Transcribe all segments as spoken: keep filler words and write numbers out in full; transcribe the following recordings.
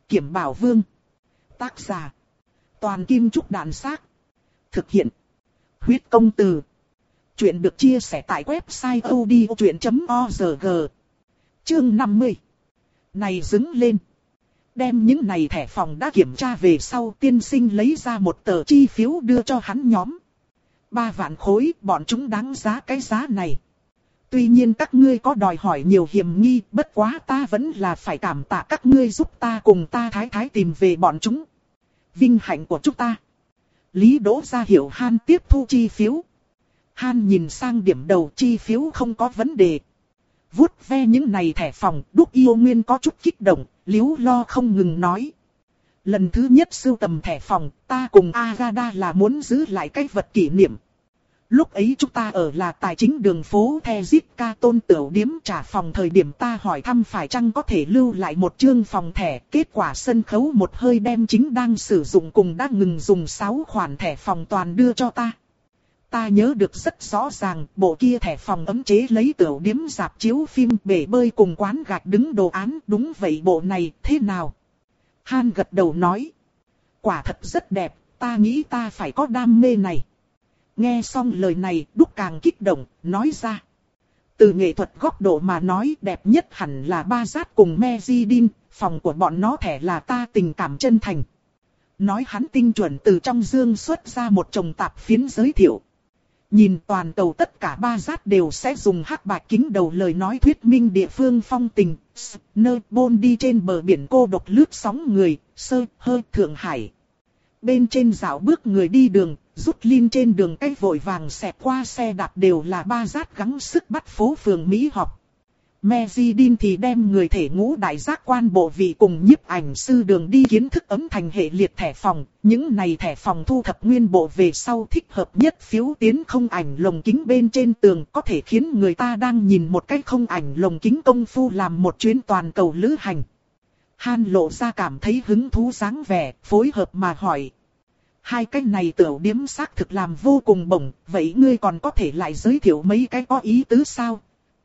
Kiểm Bảo Vương. Tác giả. Toàn Kim Trúc Đàn Xác. Thực hiện. Huyết Công Từ. Chuyện được chia sẻ tại website odchuyện chấm org. Chương năm mươi. Này dứng lên. Đem những này thẻ phòng đã kiểm tra về sau, tiên sinh lấy ra một tờ chi phiếu đưa cho hắn nhóm. Ba vạn khối, bọn chúng đáng giá cái giá này. Tuy nhiên các ngươi có đòi hỏi nhiều hiểm nghi, bất quá ta vẫn là phải cảm tạ các ngươi giúp ta cùng ta thái thái tìm về bọn chúng. Vinh hạnh của chúng ta. Lý Đỗ ra hiệu Han tiếp thu chi phiếu. Han nhìn sang điểm đầu, chi phiếu không có vấn đề. Vuốt ve những này thẻ phòng, Đúc Yêu Nguyên có chút kích động, liếu lo không ngừng nói. Lần thứ nhất sưu tầm thẻ phòng, ta cùng Agada là muốn giữ lại cái vật kỷ niệm. Lúc ấy chúng ta ở là tài chính đường phố Thezit Tôn tiểu điếm trả phòng, thời điểm ta hỏi thăm phải chăng có thể lưu lại một chương phòng thẻ. Kết quả sân khấu một hơi đem chính đang sử dụng cùng đã ngừng dùng sáu khoản thẻ phòng toàn đưa cho ta. Ta nhớ được rất rõ ràng, bộ kia thẻ phòng ấm chế lấy tiểu điếm rạp chiếu phim, bể bơi cùng quán gạch đứng đồ án. Đúng vậy, bộ này thế nào? Han gật đầu nói. Quả thật rất đẹp, ta nghĩ ta phải có đam mê này. Nghe xong lời này, Đúc càng kích động, nói ra. Từ nghệ thuật góc độ mà nói, đẹp nhất hẳn là Ba Giác cùng Mejidin, phòng của bọn nó thẻ là ta tình cảm chân thành. Nói hắn tinh chuẩn từ trong dương xuất ra một chồng tạp phiến giới thiệu. Nhìn toàn cầu tất cả Ba Giác đều sẽ dùng hắc bạch kính đầu lời nói thuyết minh địa phương phong tình. Nơi bôn đi trên bờ biển cô độc lướt sóng người, sơ hơi Thượng Hải. Bên trên dạo bước người đi đường, rút lin trên đường cách vội vàng xẹt qua xe đạp đều là Ba Giác gắng sức bắt phố phường Mỹ học. Mejidin thì đem người thể ngũ đại giác quan bộ vị cùng nhiếp ảnh sư đường đi kiến thức ấm thành hệ liệt thẻ phòng. Những này thẻ phòng thu thập nguyên bộ về sau thích hợp nhất phiếu tiến không ảnh lồng kính bên trên tường, có thể khiến người ta đang nhìn một cái không ảnh lồng kính công phu làm một chuyến toàn cầu lữ hành. Han lộ ra cảm thấy hứng thú dáng vẻ, phối hợp mà hỏi. Hai cái này tiểu điếm xác thực làm vô cùng bổng, vậy ngươi còn có thể lại giới thiệu mấy cái có ý tứ sao?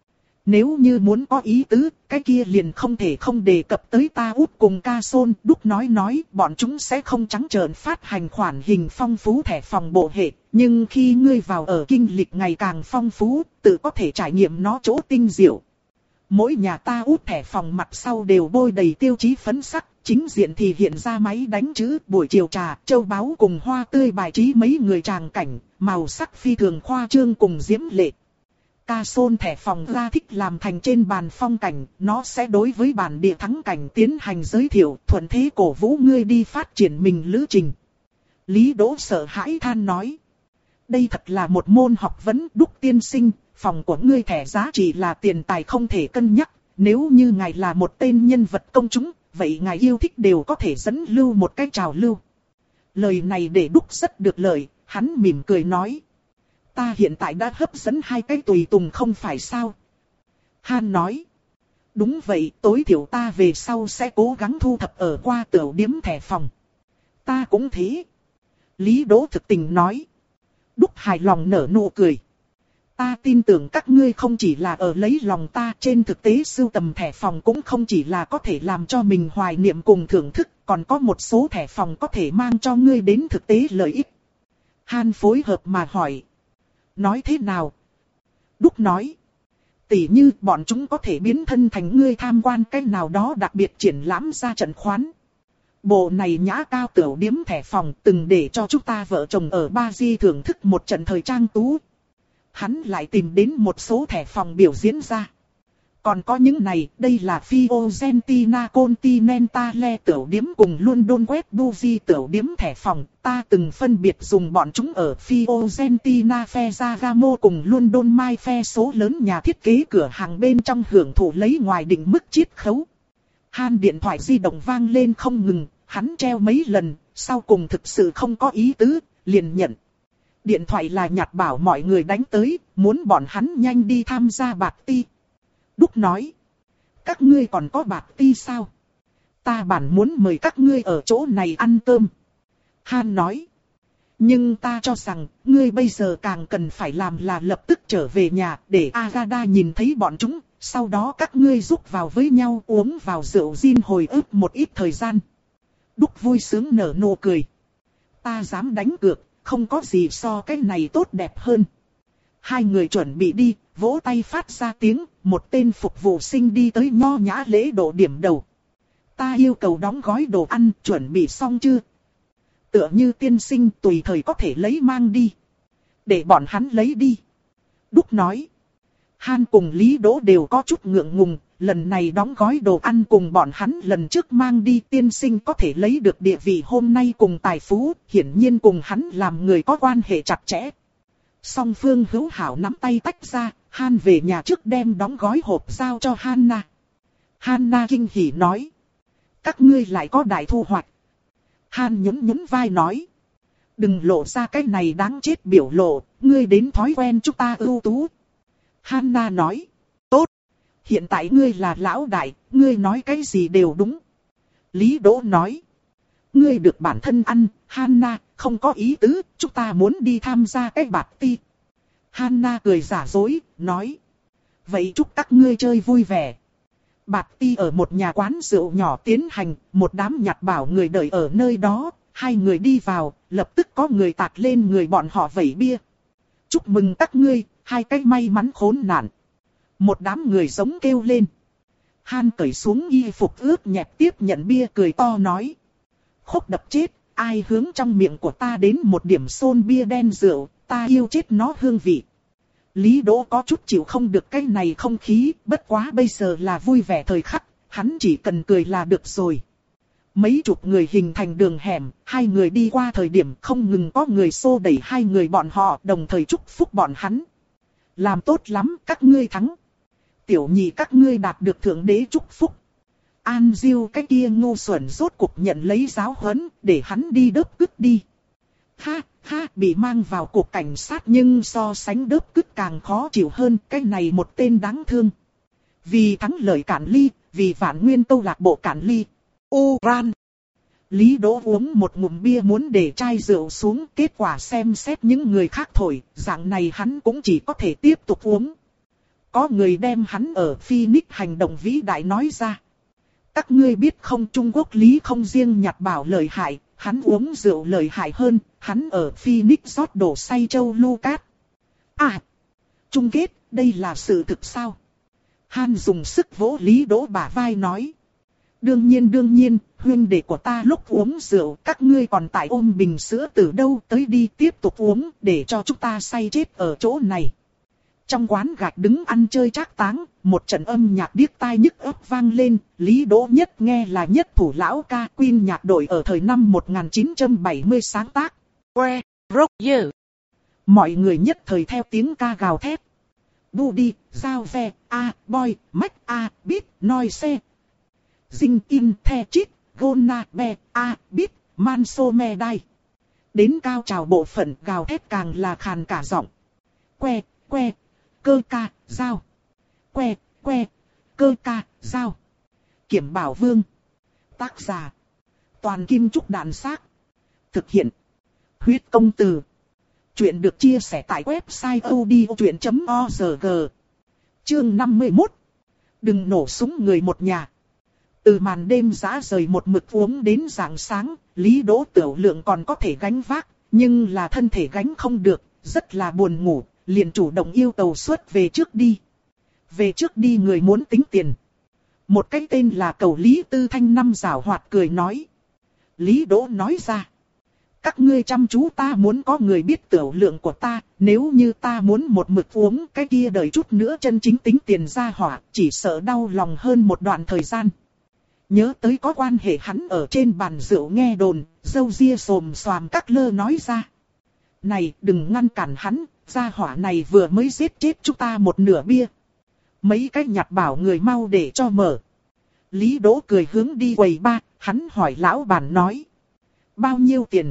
Nếu như muốn có ý tứ, cái kia liền không thể không đề cập tới ta út cùng ca sôn. Đúc nói nói, bọn chúng sẽ không trắng trợn phát hành khoản hình phong phú thẻ phòng bộ hệ. Nhưng khi ngươi vào ở kinh lịch ngày càng phong phú, tự có thể trải nghiệm nó chỗ tinh diệu. Mỗi nhà ta út thẻ phòng mặt sau đều bôi đầy tiêu chí phấn sắc, chính diện thì hiện ra máy đánh chữ, buổi chiều trà, châu báu cùng hoa tươi bài trí mấy người tràng cảnh, màu sắc phi thường khoa trương cùng diễm lệ. Ca sôn thẻ phòng ra thích làm thành trên bàn phong cảnh, nó sẽ đối với bản địa thắng cảnh tiến hành giới thiệu, thuận thế cổ vũ ngươi đi phát triển mình lữ trình. Lý Đỗ sợ hãi than nói. Đây thật là một môn học vấn. Đúc tiên sinh, phòng của ngươi thẻ giá trị là tiền tài không thể cân nhắc, nếu như ngài là một tên nhân vật công chúng, vậy ngài yêu thích đều có thể dẫn lưu một cái trào lưu. Lời này để Đúc rất được lời, hắn mỉm cười nói. Ta hiện tại đã hấp dẫn hai cái tùy tùng không phải sao? Han nói. Đúng vậy, tối thiểu ta về sau sẽ cố gắng thu thập ở qua tiểu điếm thẻ phòng. Ta cũng thế. Lý Đỗ thực tình nói. Đúc hài lòng nở nụ cười. Ta tin tưởng các ngươi không chỉ là ở lấy lòng ta, trên thực tế sưu tầm thẻ phòng cũng không chỉ là có thể làm cho mình hoài niệm cùng thưởng thức, còn có một số thẻ phòng có thể mang cho ngươi đến thực tế lợi ích. Han phối hợp mà hỏi. Nói thế nào? Đúc nói. Tỉ như bọn chúng có thể biến thân thành ngươi tham quan cái nào đó đặc biệt triển lãm ra trận khoán. Bộ này nhã cao tiểu điếm thẻ phòng từng để cho chúng ta vợ chồng ở Ba Di thưởng thức một trận thời trang tú. Hắn lại tìm đến một số thẻ phòng biểu diễn ra. Còn có những này, đây là Fiorentina Continentale tiểu điếm cùng London Westbury tiểu điếm thẻ phòng. Ta từng phân biệt dùng bọn chúng ở Fiorentina Ferragamo cùng London Mai Fair số lớn nhà thiết kế cửa hàng bên trong hưởng thụ lấy ngoài định mức chiết khấu. Han điện thoại di động vang lên không ngừng, hắn treo mấy lần, sau cùng thực sự không có ý tứ, liền nhận. Điện thoại là Nhạt bảo mọi người đánh tới, muốn bọn hắn nhanh đi tham gia bạt ti. Đúc nói. Các ngươi còn có bạt ti sao? Ta bản muốn mời các ngươi ở chỗ này ăn cơm. Han nói. Nhưng ta cho rằng, ngươi bây giờ càng cần phải làm là lập tức trở về nhà để Agada nhìn thấy bọn chúng. Sau đó các ngươi rúc vào với nhau uống vào rượu gin hồi ức một ít thời gian. Đúc vui sướng nở nụ cười. Ta dám đánh cược, không có gì so cái này tốt đẹp hơn. Hai người chuẩn bị đi, vỗ tay phát ra tiếng, một tên phục vụ sinh đi tới nho nhã lễ độ điểm đầu. Ta yêu cầu đóng gói đồ ăn, chuẩn bị xong chưa? Tựa như tiên sinh tùy thời có thể lấy mang đi. Để bọn hắn lấy đi. Đúc nói. Han cùng Lý Đỗ đều có chút ngượng ngùng, lần này đóng gói đồ ăn cùng bọn hắn lần trước mang đi tiên sinh có thể lấy được địa vị hôm nay cùng tài phú, hiển nhiên cùng hắn làm người có quan hệ chặt chẽ. Song phương hữu hảo nắm tay tách ra, Han về nhà trước đem đóng gói hộp giao cho Hanna. Hanna kinh hỉ nói. Các ngươi lại có đại thu hoạch. Han nhún nhún vai nói. Đừng lộ ra cái này đáng chết biểu lộ, ngươi đến thói quen chúng ta ưu tú. Hanna nói. Tốt. Hiện tại ngươi là lão đại, ngươi nói cái gì đều đúng. Lý Đỗ nói. Ngươi được bản thân ăn, Hanna, không có ý tứ, chúng ta muốn đi tham gia cái party. Hanna cười giả dối, nói. Vậy chúc các ngươi chơi vui vẻ. Party ở một nhà quán rượu nhỏ tiến hành, một đám nhặt bảo người đợi ở nơi đó, hai người đi vào, lập tức có người tạt lên người bọn họ vẩy bia. Chúc mừng các ngươi, hai cái may mắn khốn nạn. Một đám người giống kêu lên. Han cởi xuống y phục ướt nhẹp tiếp nhận bia cười to nói. Khúc đập chết, ai hướng trong miệng của ta đến một điểm xôn bia đen rượu, ta yêu chết nó hương vị. Lý Đỗ có chút chịu không được cái này không khí, bất quá bây giờ là vui vẻ thời khắc, hắn chỉ cần cười là được rồi. Mấy chục người hình thành đường hẻm, hai người đi qua thời điểm không ngừng có người xô đẩy hai người bọn họ, đồng thời chúc phúc bọn hắn. Làm tốt lắm, các ngươi thắng. Tiểu nhị các ngươi đạt được thượng đế chúc phúc. An Diêu cái kia ngu xuẩn rốt cục nhận lấy giáo huấn, để hắn đi đớp cứt đi. Ha, ha, bị mang vào cục cảnh sát nhưng so sánh đớp cứt càng khó chịu hơn, cái này một tên đáng thương. Vì thắng lợi Cản Ly, vì Vạn Nguyên câu lạc bộ Cản Ly. Uran. Lý Đỗ uống một ngụm bia muốn để chai rượu xuống, kết quả xem xét những người khác thổi, dạng này hắn cũng chỉ có thể tiếp tục uống. Có người đem hắn ở Phoenix hành động vĩ đại nói ra. Các ngươi biết không, Trung Quốc Lý không riêng nhặt bảo lợi hại, hắn uống rượu lợi hại hơn, hắn ở Phoenix rót đổ say châu Lucas. À, chung kết, đây là sự thực sao? Han dùng sức vỗ Lý Đỗ bả vai nói. Đương nhiên đương nhiên, huynh đệ của ta lúc uống rượu, các ngươi còn tại ôm bình sữa từ đâu tới đi tiếp tục uống, để cho chúng ta say chết ở chỗ này. Trong quán gạch đứng ăn chơi trác táng, một trận âm nhạc điếc tai nhức óc vang lên, Lý Đỗ nhất nghe là nhất thủ lão ca Queen nhạc đội ở thời năm một nghìn chín trăm bảy mươi sáng tác. Que, rock you. Mọi người nhất thời theo tiếng ca gào thét. Budi, giao ve, a, boy, mách a, beat, noise. Dinh in, the chít, gonna, be, a, beat, manso me đai. Đến cao trào bộ phận gào thét càng là khàn cả giọng. Que, que. Cơ ca, dao. Que, que, cơ ca, dao. Kiểm Bảo Vương. Tác giả. Toàn Kim Trúc Đàn Xác. Thực hiện. Huyết Công Từ. Chuyện được chia sẻ tại website odchuyện chấm org. Chương năm mươi mốt. Đừng nổ súng người một nhà. Từ màn đêm rã rời một mực uống đến rạng sáng, Lý Đỗ tiểu lượng còn có thể gánh vác, nhưng là thân thể gánh không được, rất là buồn ngủ. Liền chủ động yêu cầu xuất về trước đi. Về trước đi người muốn tính tiền. Một cái tên là Cầu Lý Tư Thanh năm giảo hoạt cười nói. Lý Đỗ nói ra. Các ngươi chăm chú, ta muốn có người biết tiểu lượng của ta. Nếu như ta muốn một mực uống cái kia đợi chút nữa chân chính tính tiền ra hỏa, chỉ sợ đau lòng hơn một đoạn thời gian. Nhớ tới có quan hệ hắn ở trên bàn rượu nghe đồn, dâu ria xồm xoàm các lơ nói ra. Này, đừng ngăn cản hắn, gia hỏa này vừa mới giết chết chúng ta một nửa bia. Mấy cái nhặt bảo người mau để cho mở. Lý Đỗ cười hướng đi quầy ba, hắn hỏi lão bản nói. Bao nhiêu tiền?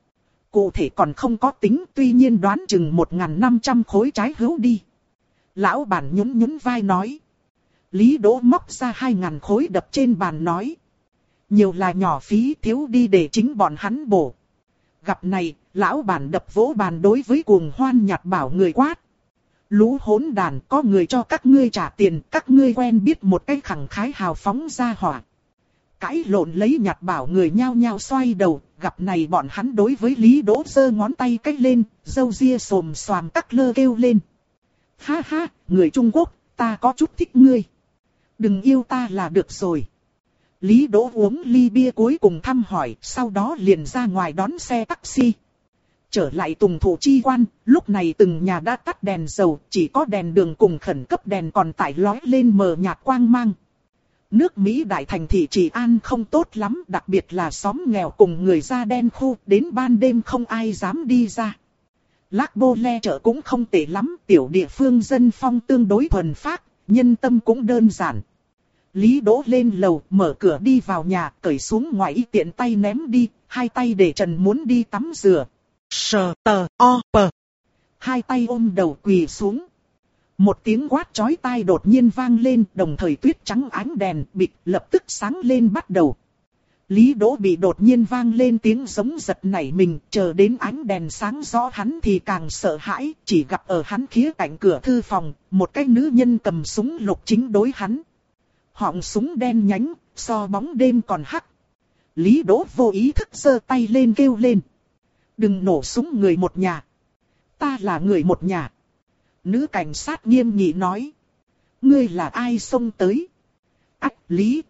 Cụ thể còn không có tính, tuy nhiên đoán chừng một nghìn năm trăm khối trái hữu đi. Lão bản nhún nhún vai nói. Lý Đỗ móc ra hai nghìn khối đập trên bàn nói. Nhiều là nhỏ phí, thiếu đi để chính bọn hắn bổ. Gặp này, lão bản đập vỗ bàn đối với cuồng hoan nhặt bảo người quát. Lũ hỗn đàn, có người cho các ngươi trả tiền, các ngươi quen biết một cái khẳng khái hào phóng ra hỏa. Cãi lộn lấy Nhạt Bảo người nhao nhao xoay đầu, gặp này bọn hắn đối với Lý Đỗ giơ ngón tay cách lên, râu ria xồm xoàm cắc lơ kêu lên. Ha ha, người Trung Quốc, ta có chút thích ngươi. Đừng yêu ta là được rồi. Lý Đỗ uống ly bia cuối cùng thăm hỏi, sau đó liền ra ngoài đón xe taxi. Trở lại Tùng Thụ chi quan, lúc này từng nhà đã tắt đèn dầu, chỉ có đèn đường cùng khẩn cấp đèn còn tải lói lên mờ nhạt quang mang. Nước Mỹ đại thành thị trị an không tốt lắm, đặc biệt là xóm nghèo cùng người da đen khu, đến ban đêm không ai dám đi ra. Lác Bô Le chợ cũng không tệ lắm, tiểu địa phương dân phong tương đối thuần phác, nhân tâm cũng đơn giản. Lý Đỗ lên lầu, mở cửa đi vào nhà, cởi xuống ngoài y tiện tay ném đi, hai tay để trần muốn đi tắm rửa. Sờ tờ o pờ. Hai tay ôm đầu quỳ xuống. Một tiếng quát chói tai đột nhiên vang lên, đồng thời tuyết trắng ánh đèn bịt lập tức sáng lên bắt đầu. Lý Đỗ bị đột nhiên vang lên tiếng giống giật nảy mình, chờ đến ánh đèn sáng rõ hắn thì càng sợ hãi, chỉ gặp ở hắn khía cạnh cửa thư phòng, một cái nữ nhân cầm súng lục chính đối hắn. Họng súng đen nhánh, so bóng đêm còn hắc. Lý Đỗ vô ý thức giơ tay lên kêu lên. Đừng nổ súng người một nhà. Ta là người một nhà. Nữ cảnh sát nghiêm nghị nói. Ngươi là ai xông tới? Ách, Lý.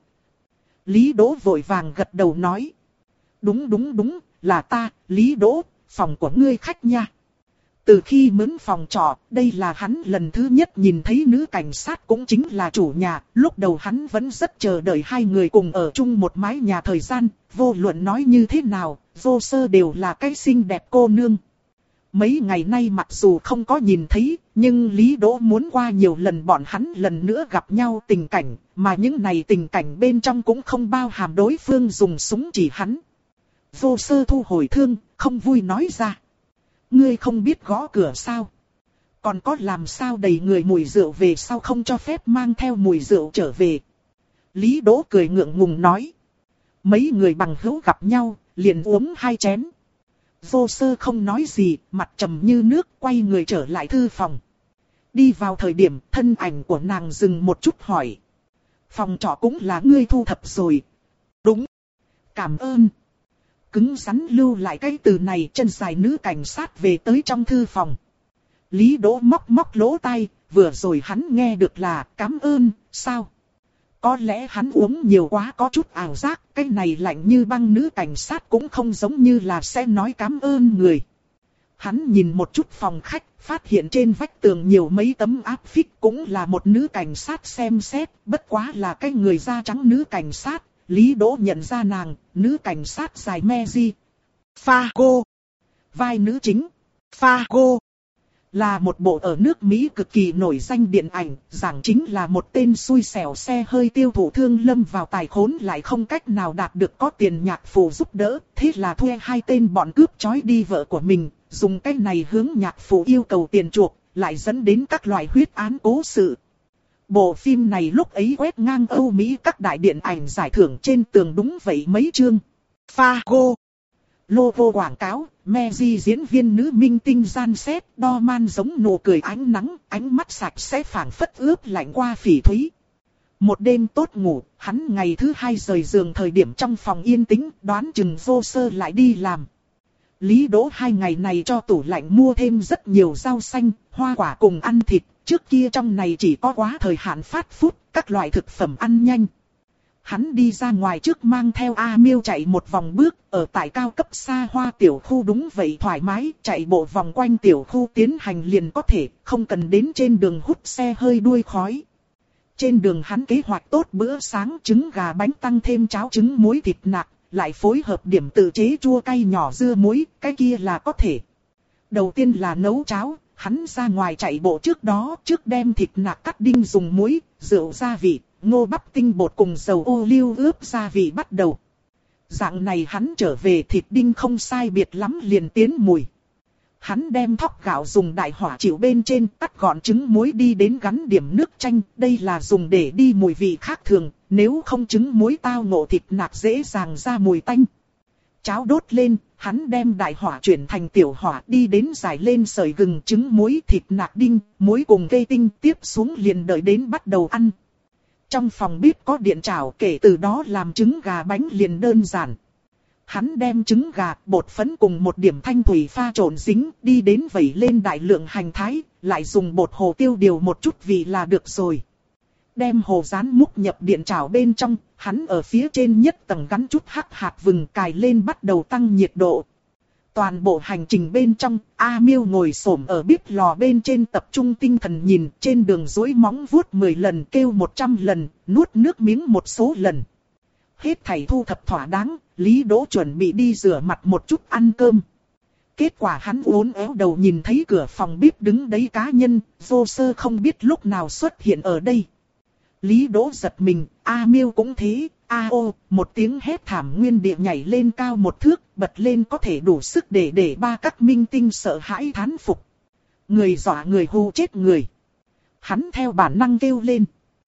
Lý Đỗ vội vàng gật đầu nói. Đúng đúng đúng, là ta, Lý Đỗ, phòng của ngươi khách nha. Từ khi mướn phòng trọ, đây là hắn lần thứ nhất nhìn thấy nữ cảnh sát cũng chính là chủ nhà. Lúc đầu hắn vẫn rất chờ đợi hai người cùng ở chung một mái nhà thời gian. Vô luận nói như thế nào, vô sơ đều là cái xinh đẹp cô nương. Mấy ngày nay mặc dù không có nhìn thấy, nhưng Lý Đỗ muốn qua nhiều lần bọn hắn lần nữa gặp nhau tình cảnh, mà những này tình cảnh bên trong cũng không bao hàm đối phương dùng súng chỉ hắn. Vô sơ thu hồi thương, không vui nói ra. Ngươi không biết gõ cửa sao? Còn có làm sao đầy người mùi rượu về sau không cho phép mang theo mùi rượu trở về? Lý Đỗ cười ngượng ngùng nói. Mấy người bằng hữu gặp nhau, liền uống hai chén. Vô sơ không nói gì, mặt trầm như nước, quay người trở lại thư phòng. Đi vào thời điểm, thân ảnh của nàng dừng một chút hỏi. Phòng trọ cũng là ngươi thu thập rồi. Đúng. Cảm ơn. Cứng rắn lưu lại cái từ này, chân dài nữ cảnh sát về tới trong thư phòng. Lý Đỗ móc móc lỗ tai, vừa rồi hắn nghe được là cảm ơn, sao? Có lẽ hắn uống nhiều quá có chút ảo giác, cái này lạnh như băng nữ cảnh sát cũng không giống như là sẽ nói cảm ơn người. Hắn nhìn một chút phòng khách, phát hiện trên vách tường nhiều mấy tấm áp phích cũng là một nữ cảnh sát xem xét, bất quá là cái người da trắng nữ cảnh sát. Lý Đỗ nhận ra nàng, nữ cảnh sát dài Mary Fargo. Vai nữ chính, Fargo. Là một bộ ở nước Mỹ cực kỳ nổi danh điện ảnh, giảng chính là một tên xui xẻo xe hơi tiêu thụ thương lâm vào tài khốn lại không cách nào đạt được có tiền nhạc phụ giúp đỡ, thế là thuê hai tên bọn cướp trói đi vợ của mình, dùng cách này hướng nhạc phụ yêu cầu tiền chuộc, lại dẫn đến các loại huyết án cố sự. Bộ phim này lúc ấy quét ngang Âu Mỹ các đại điện ảnh giải thưởng trên tường đúng vậy mấy chương. Fargo. Logo quảng cáo, Mary diễn viên nữ minh tinh gian xét, đo man giống nụ cười ánh nắng, ánh mắt sạch sẽ phảng phất ướp lạnh qua phỉ thúy. Một đêm tốt ngủ, hắn ngày thứ hai rời giường thời điểm trong phòng yên tĩnh, đoán chừng vô sơ lại đi làm. Lý Đỗ hai ngày này cho tủ lạnh mua thêm rất nhiều rau xanh, hoa quả cùng ăn thịt, trước kia trong này chỉ có quá thời hạn phát phút, các loại thực phẩm ăn nhanh. Hắn đi ra ngoài trước mang theo A Miêu chạy một vòng bước, ở tại cao cấp xa hoa tiểu khu đúng vậy thoải mái, chạy bộ vòng quanh tiểu khu tiến hành liền có thể, không cần đến trên đường hút xe hơi đuôi khói. Trên đường hắn kế hoạch tốt bữa sáng trứng gà bánh tăng thêm cháo trứng muối thịt nạc, lại phối hợp điểm tự chế chua cay nhỏ dưa muối, cái kia là có thể. Đầu tiên là nấu cháo, hắn ra ngoài chạy bộ trước đó, trước đem thịt nạc cắt đinh dùng muối, rượu gia vị, ngô bắp tinh bột cùng dầu ô liu ướp gia vị bắt đầu. Dạng này hắn trở về thịt đinh không sai biệt lắm liền tiến mùi. Hắn đem thóc gạo dùng đại hỏa chịu bên trên cắt gọn trứng muối đi đến gắn điểm nước chanh. Đây là dùng để đi mùi vị khác thường, nếu không trứng muối tao ngộ thịt nạc dễ dàng ra mùi tanh. Cháo đốt lên, hắn đem đại hỏa chuyển thành tiểu hỏa đi đến giải lên sợi gừng trứng muối thịt nạc đinh, muối cùng cây tinh tiếp xuống liền đợi đến bắt đầu ăn. Trong phòng bếp có điện chảo, kể từ đó làm trứng gà bánh liền đơn giản. Hắn đem trứng gà, bột phấn cùng một điểm thanh thủy pha trộn dính, đi đến vẩy lên đại lượng hành thái, lại dùng bột hồ tiêu điều một chút vị là được rồi. Đem hồ rán múc nhập điện chảo bên trong, hắn ở phía trên nhất tầng gắn chút hắc hạt vừng cài lên bắt đầu tăng nhiệt độ. Toàn bộ hành trình bên trong, A Miêu ngồi xổm ở bếp lò bên trên tập trung tinh thần nhìn, trên đường duỗi móng vuốt mười lần, kêu một trăm lần, nuốt nước miếng một số lần. Hết thảy thu thập thỏa đáng, Lý Đỗ chuẩn bị đi rửa mặt một chút ăn cơm. Kết quả hắn uốn éo đầu nhìn thấy cửa phòng bếp đứng đấy cá nhân, vô sơ không biết lúc nào xuất hiện ở đây. Lý Đỗ giật mình, A Miêu cũng thế, a ô, một tiếng hét thảm nguyên địa nhảy lên cao một thước, bật lên có thể đủ sức để để ba các minh tinh sợ hãi thán phục. Người dọa người hù chết người. Hắn theo bản năng kêu lên.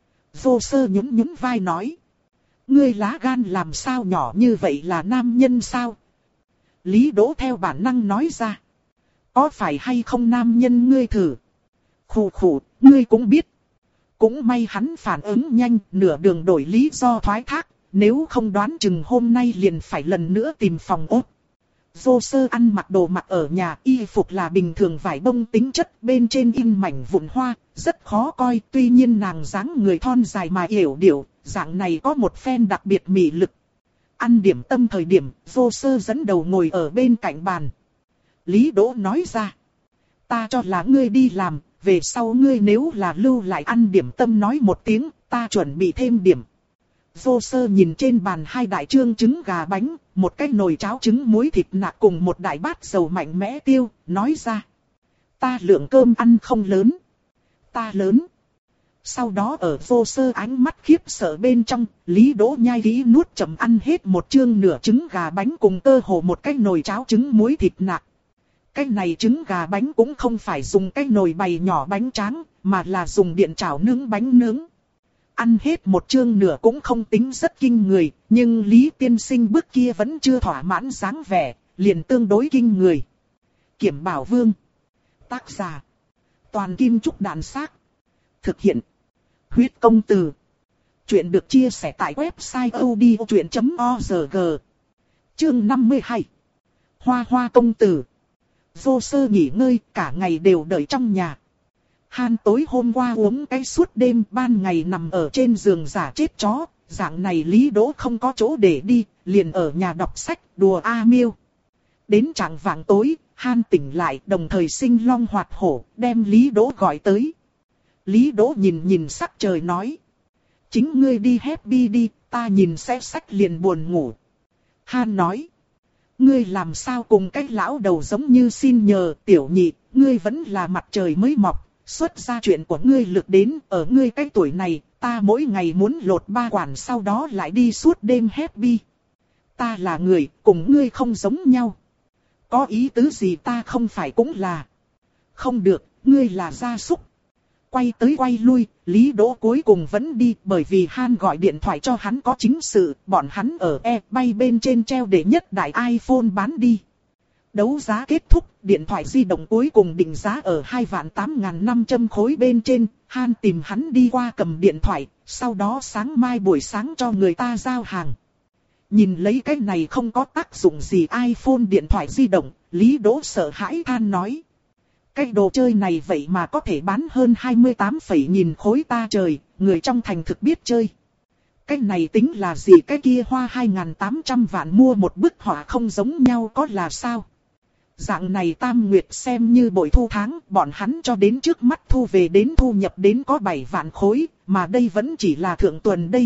Vô sơ nhún nhún vai nói. Ngươi lá gan làm sao nhỏ như vậy là nam nhân sao? Lý Đỗ theo bản năng nói ra. Có phải hay không nam nhân ngươi thử? Khủ khủ, ngươi cũng biết. Cũng may hắn phản ứng nhanh, nửa đường đổi lý do thoái thác, nếu không đoán chừng hôm nay liền phải lần nữa tìm phòng ốt. Vô sơ ăn mặc đồ mặc ở nhà, y phục là bình thường vải bông tính chất, bên trên in mảnh vụn hoa, rất khó coi, tuy nhiên nàng dáng người thon dài mà yểu điệu, dạng này có một phen đặc biệt mị lực. Ăn điểm tâm thời điểm, vô sơ dẫn đầu ngồi ở bên cạnh bàn. Lý Đỗ nói ra, ta cho là ngươi đi làm, về sau ngươi nếu là lưu lại ăn điểm tâm nói một tiếng, ta chuẩn bị thêm điểm. Vô sơ nhìn trên bàn hai đại trương trứng gà bánh, một cái nồi cháo trứng muối thịt nạc cùng một đại bát dầu mạnh mẽ tiêu, nói ra. Ta lượng cơm ăn không lớn. Ta lớn. Sau đó ở vô sơ ánh mắt khiếp sợ bên trong, Lý Đỗ nhai kỹ nuốt chậm ăn hết một trương nửa trứng gà bánh cùng cơ hồ một cái nồi cháo trứng muối thịt nạc. Cái này trứng gà bánh cũng không phải dùng cái nồi bày nhỏ bánh tráng, mà là dùng điện chảo nướng bánh nướng. Ăn hết một chương nửa cũng không tính rất kinh người, nhưng Lý tiên sinh bước kia vẫn chưa thỏa mãn dáng vẻ, liền tương đối kinh người. Kiểm Bảo Vương. Tác giả. Toàn Kim Trúc Đàn Xác. Thực hiện. Huyết Công Từ. Chuyện được chia sẻ tại website odchuyện chấm org. Chương năm mươi hai. Hoa Hoa Công Tử. Vô sơ nghỉ ngơi, cả ngày đều đợi trong nhà. Han tối hôm qua uống cái suốt đêm, ban ngày nằm ở trên giường giả chết chó, dạng này Lý Đỗ không có chỗ để đi, liền ở nhà đọc sách, đùa A Miêu. Đến trạng vạng tối, Han tỉnh lại, đồng thời sinh long hoạt hổ, đem Lý Đỗ gọi tới. Lý Đỗ nhìn nhìn sắc trời nói. Chính ngươi đi happy đi, ta nhìn xe sách liền buồn ngủ. Han nói. Ngươi làm sao cùng cái lão đầu giống như xin nhờ, tiểu nhị, ngươi vẫn là mặt trời mới mọc, xuất ra chuyện của ngươi lực đến, ở ngươi cái tuổi này, ta mỗi ngày muốn lột ba quản sau đó lại đi suốt đêm happy. Ta là người, cùng ngươi không giống nhau. Có ý tứ gì ta không phải cũng là. Không được, ngươi là gia súc. Quay tới quay lui, Lý Đỗ cuối cùng vẫn đi, bởi vì Han gọi điện thoại cho hắn có chính sự, bọn hắn ở eBay bên trên treo để nhất đại iPhone bán đi. Đấu giá kết thúc, điện thoại di động cuối cùng định giá ở hai vạn tám ngàn năm trăm khối bên trên, Han tìm hắn đi qua cầm điện thoại, sau đó sáng mai buổi sáng cho người ta giao hàng. Nhìn lấy cái này không có tác dụng gì iPhone điện thoại di động, Lý Đỗ sợ hãi than nói. Cái đồ chơi này vậy mà có thể bán hơn hai mươi tám phẩy nghìn khối ta trời, người trong thành thực biết chơi. Cái này tính là gì, cái kia hoa hai ngàn tám trăm vạn mua một bức họa không giống nhau có là sao? Dạng này Tam Nguyệt xem như bội thu tháng, bọn hắn cho đến trước mắt thu về đến thu nhập đến có bảy vạn khối, mà đây vẫn chỉ là thượng tuần đây.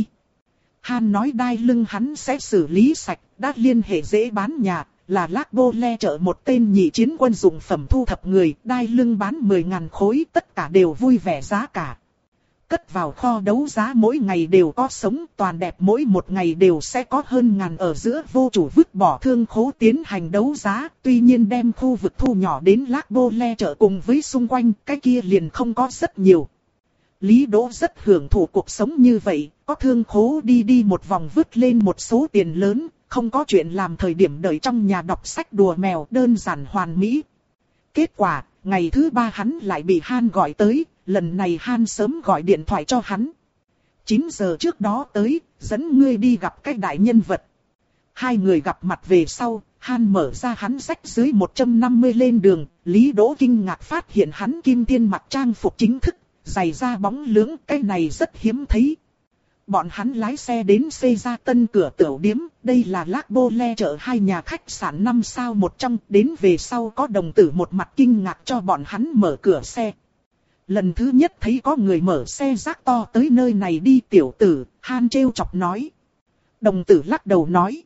Han nói đai lưng hắn sẽ xử lý sạch, đã liên hệ dễ bán nhà. Là Lác Bô Le chợ một tên nhị chiến quân dụng phẩm thu thập người, đai lưng bán mười ngàn khối, tất cả đều vui vẻ giá cả. Cất vào kho đấu giá mỗi ngày đều có sống, toàn đẹp mỗi một ngày đều sẽ có hơn ngàn ở giữa vô chủ vứt bỏ thương khố tiến hành đấu giá, tuy nhiên đem khu vực thu nhỏ đến Lác Bô Le chợ cùng với xung quanh, cái kia liền không có rất nhiều. Lý Đỗ rất hưởng thụ cuộc sống như vậy, có thương khố đi đi một vòng vứt lên một số tiền lớn. Không có chuyện làm thời điểm đợi trong nhà đọc sách đùa mèo đơn giản hoàn mỹ. Kết quả, ngày thứ ba hắn lại bị Han gọi tới, lần này Han sớm gọi điện thoại cho hắn. chín giờ trước đó tới, dẫn ngươi đi gặp cái đại nhân vật. Hai người gặp mặt về sau, Han mở ra hắn rách dưới một trăm năm mươi lên đường, Lý Đỗ kinh ngạc phát hiện hắn kim tiên mặc trang phục chính thức, giày da bóng lưỡng, cái này rất hiếm thấy. Bọn hắn lái xe đến xây ra tân cửa tiểu điếm, đây là Lác Bô Le chợ hai nhà khách sạn năm sao một trong, đến về sau có đồng tử một mặt kinh ngạc cho bọn hắn mở cửa xe. Lần thứ nhất thấy có người mở xe rác to tới nơi này đi tiểu tử, Han trêu chọc nói. Đồng tử lắc đầu nói.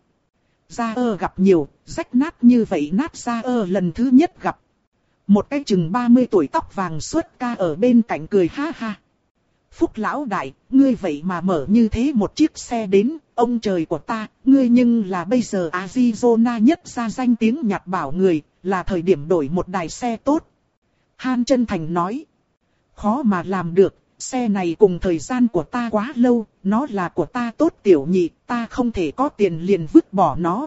Da ơ gặp nhiều, rách nát như vậy nát da ơ lần thứ nhất gặp. Một cái chừng ba mươi tuổi tóc vàng suốt ca ở bên cạnh cười ha ha. Phúc lão đại, ngươi vậy mà mở như thế một chiếc xe đến, ông trời của ta, ngươi nhưng là bây giờ Arizona nhất ra danh tiếng nhạt bảo người, là thời điểm đổi một đài xe tốt. Han chân thành nói. Khó mà làm được, xe này cùng thời gian của ta quá lâu, nó là của ta tốt tiểu nhị, ta không thể có tiền liền vứt bỏ nó.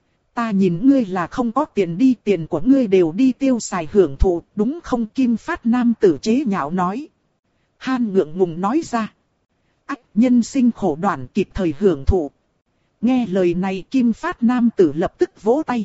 Ta nhìn ngươi là không có tiền đi, tiền của ngươi đều đi tiêu xài hưởng thụ, đúng không? Kim Phát nam tử chế nhạo nói. Han ngượng ngùng nói ra. Ách, nhân sinh khổ đoạn kịp thời hưởng thụ. Nghe lời này Kim Phát nam tử lập tức vỗ tay.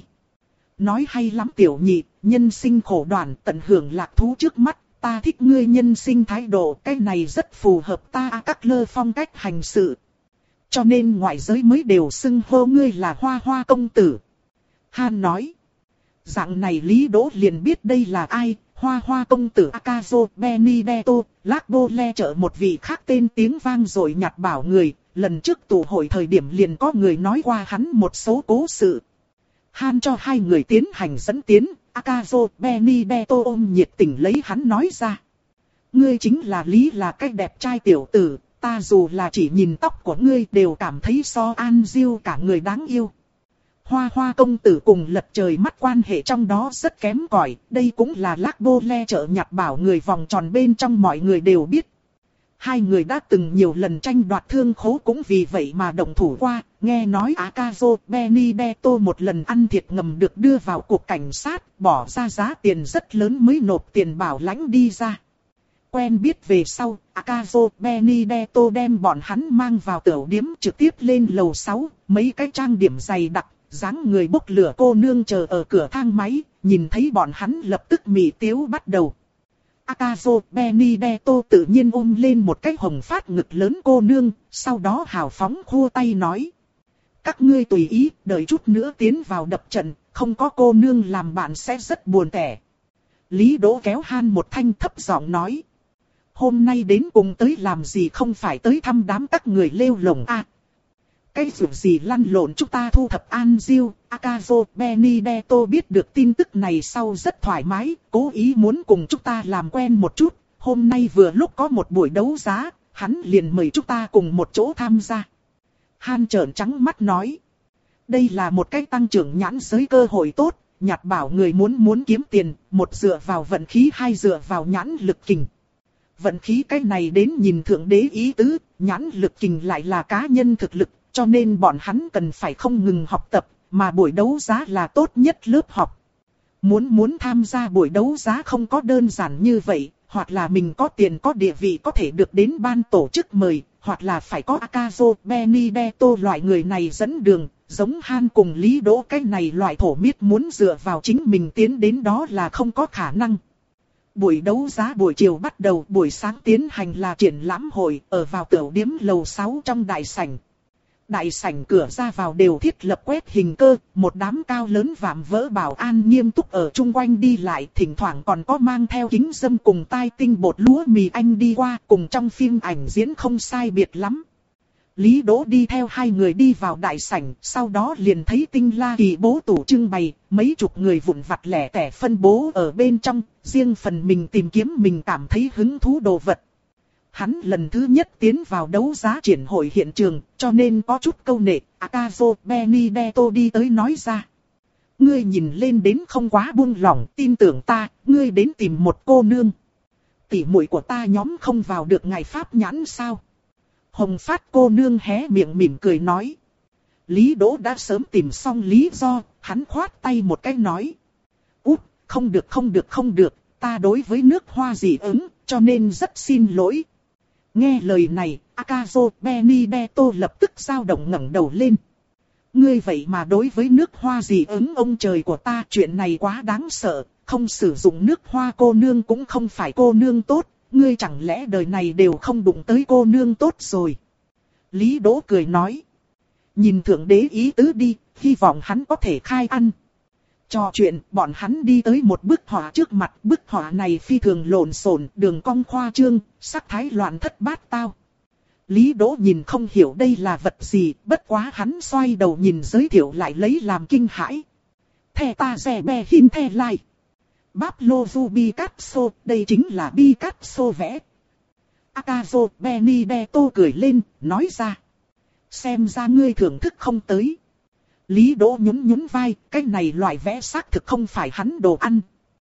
Nói hay lắm tiểu nhị, nhân sinh khổ đoạn tận hưởng lạc thú trước mắt. Ta thích ngươi nhân sinh thái độ, cái này rất phù hợp ta các lơ phong cách hành sự. Cho nên ngoại giới mới đều xưng hô ngươi là Hoa Hoa công tử. Han nói. Dạng này Lý Đỗ liền biết đây là ai, Hoa Hoa công tử Akazo Benedetto, Lác Bô Le chợ một vị khác tên tiếng vang rồi nhạt bảo người, lần trước tụ hội thời điểm liền có người nói qua hắn một số cố sự. Han cho hai người tiến hành dẫn tiến, Akazo Benedetto ôm nhiệt tình lấy hắn nói ra. Ngươi chính là Lý là cái đẹp trai tiểu tử, ta dù là chỉ nhìn tóc của ngươi đều cảm thấy so An Diêu cả người đáng yêu. Hoa Hoa công tử cùng lật trời mắt quan hệ trong đó rất kém cỏi, đây cũng là Lác Bô Le chợ nhạt bảo người vòng tròn bên trong mọi người đều biết. Hai người đã từng nhiều lần tranh đoạt thương khố cũng vì vậy mà động thủ qua, nghe nói Akazo Benedetto một lần ăn thiệt ngầm được đưa vào cục cảnh sát, bỏ ra giá tiền rất lớn mới nộp tiền bảo lãnh đi ra. Quen biết về sau, Akazo Benedetto đem bọn hắn mang vào tiểu điếm trực tiếp lên lầu sáu, mấy cái trang điểm dày đặc, dáng người bốc lửa cô nương chờ ở cửa thang máy, nhìn thấy bọn hắn lập tức mỉ tiếu bắt đầu. Akazo Benedetto tự nhiên ôm lên một cái hồng phát ngực lớn cô nương, sau đó hào phóng khua tay nói. Các ngươi tùy ý, đợi chút nữa tiến vào đập trận, không có cô nương làm bạn sẽ rất buồn tẻ. Lý Đỗ kéo Han một thanh thấp giọng nói. Hôm nay đến cùng tới làm gì không phải tới thăm đám các người lêu lồng à. Cái dù gì lăn lộn chúng ta thu thập An Diêu, Akazo Benedetto biết được tin tức này sau rất thoải mái, cố ý muốn cùng chúng ta làm quen một chút. Hôm nay vừa lúc có một buổi đấu giá, hắn liền mời chúng ta cùng một chỗ tham gia. Han trợn trắng mắt nói. Đây là một cái tăng trưởng nhãn giới cơ hội tốt, nhạt bảo người muốn muốn kiếm tiền, một dựa vào vận khí hai dựa vào nhãn lực kình. Vận khí cái này đến nhìn thượng đế ý tứ, nhãn lực kình lại là cá nhân thực lực. Cho nên bọn hắn cần phải không ngừng học tập, mà buổi đấu giá là tốt nhất lớp học. Muốn muốn tham gia buổi đấu giá không có đơn giản như vậy, hoặc là mình có tiền có địa vị có thể được đến ban tổ chức mời, hoặc là phải có Akazo Benedetto loại người này dẫn đường, giống Han cùng Lý Đỗ cái này loại thổ miết muốn dựa vào chính mình tiến đến đó là không có khả năng. Buổi đấu giá buổi chiều bắt đầu, buổi sáng tiến hành là triển lãm hội, ở vào tiểu điếm lầu sáu trong đại sảnh. Đại sảnh cửa ra vào đều thiết lập quét hình cơ, một đám cao lớn vạm vỡ bảo an nghiêm túc ở chung quanh đi lại, thỉnh thoảng còn có mang theo kính dâm cùng tai tinh bột lúa mì anh đi qua, cùng trong phim ảnh diễn không sai biệt lắm. Lý Đỗ đi theo hai người đi vào đại sảnh, sau đó liền thấy tinh la kỳ bố tủ trưng bày, mấy chục người vụn vặt lẻ tẻ phân bố ở bên trong, riêng phần mình tìm kiếm mình cảm thấy hứng thú đồ vật. Hắn lần thứ nhất tiến vào đấu giá triển hội hiện trường, cho nên có chút câu nệ, Akazo Benedetto đi tới nói ra. Ngươi nhìn lên đến không quá buông lỏng, tin tưởng ta, ngươi đến tìm một cô nương. Tỷ muội của ta nhóm không vào được ngài pháp nhãn sao? Hồng Phát cô nương hé miệng mỉm cười nói. Lý Đỗ đã sớm tìm xong lý do, hắn khoát tay một cái nói. Út, không được không được không được, ta đối với nước hoa dị ứng, cho nên rất xin lỗi. Nghe lời này, Akazo Benedetto lập tức dao động ngẩng đầu lên. Ngươi vậy mà đối với nước hoa dị ứng ông trời của ta, chuyện này quá đáng sợ, không sử dụng nước hoa cô nương cũng không phải cô nương tốt, ngươi chẳng lẽ đời này đều không đụng tới cô nương tốt rồi. Lý Đỗ cười nói. Nhìn thượng đế ý tứ đi, hy vọng hắn có thể khai ăn. Trò chuyện, bọn hắn đi tới một bức họa trước mặt, bức họa này phi thường lộn xộn, đường cong khoa trương, sắc thái loạn thất bát tao. Lý Đỗ nhìn không hiểu đây là vật gì, bất quá hắn xoay đầu nhìn giới thiệu lại lấy làm kinh hãi. Thè ta rè bè hin thè lai. Pablo Ru Picasso, đây chính là Picasso vẽ. Akazo Benedetto cười lên, nói ra. Xem ra ngươi thưởng thức không tới. Lý Đỗ nhún nhún vai, cái này loại vẽ xác thực không phải hắn đồ ăn.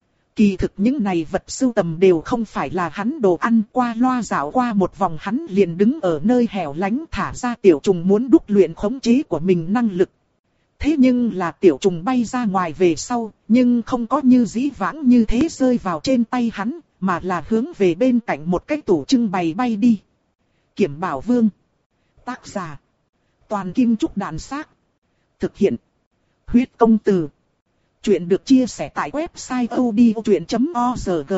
Kỳ thực những này vật sưu tầm đều không phải là hắn đồ ăn, qua loa dạo qua một vòng hắn liền đứng ở nơi hẻo lánh thả ra tiểu trùng muốn đúc luyện khống chế của mình năng lực. Thế nhưng là tiểu trùng bay ra ngoài về sau, nhưng không có như dĩ vãng như thế rơi vào trên tay hắn, mà là hướng về bên cạnh một cái tủ trưng bày bay đi. Kiểm Bảo Vương. Tác giả. Toàn Kim Trúc Đàn Xác. Thực hiện. Huyết Công Từ. Chuyện được chia sẻ tại website odchuyện chấm org.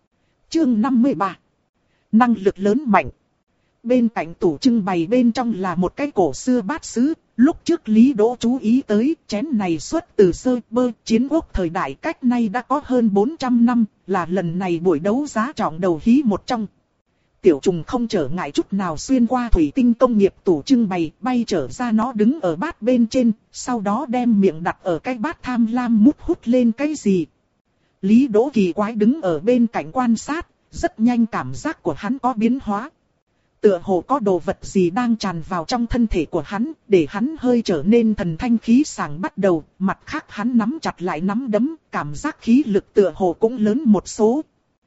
Chương năm mươi ba. Năng lực lớn mạnh. Bên cạnh tủ trưng bày bên trong là một cái cổ xưa bát sứ. Lúc trước Lý Đỗ chú ý tới chén này xuất từ sơ bơ chiến quốc thời đại, cách nay đã có hơn bốn trăm năm, là lần này buổi đấu giá trọng đầu hí một trong. Tiểu trùng không trở ngại chút nào xuyên qua thủy tinh công nghiệp tủ trưng bày, bay trở ra, nó đứng ở bát bên trên, sau đó đem miệng đặt ở cái bát tham lam mút hút lên cái gì. Lý Đỗ kỳ quái đứng ở bên cạnh quan sát, rất nhanh cảm giác của hắn có biến hóa. Tựa hồ có đồ vật gì đang tràn vào trong thân thể của hắn, để hắn hơi trở nên thần thanh khí sảng bắt đầu, mặt khác hắn nắm chặt lại nắm đấm, cảm giác khí lực tựa hồ cũng lớn một số.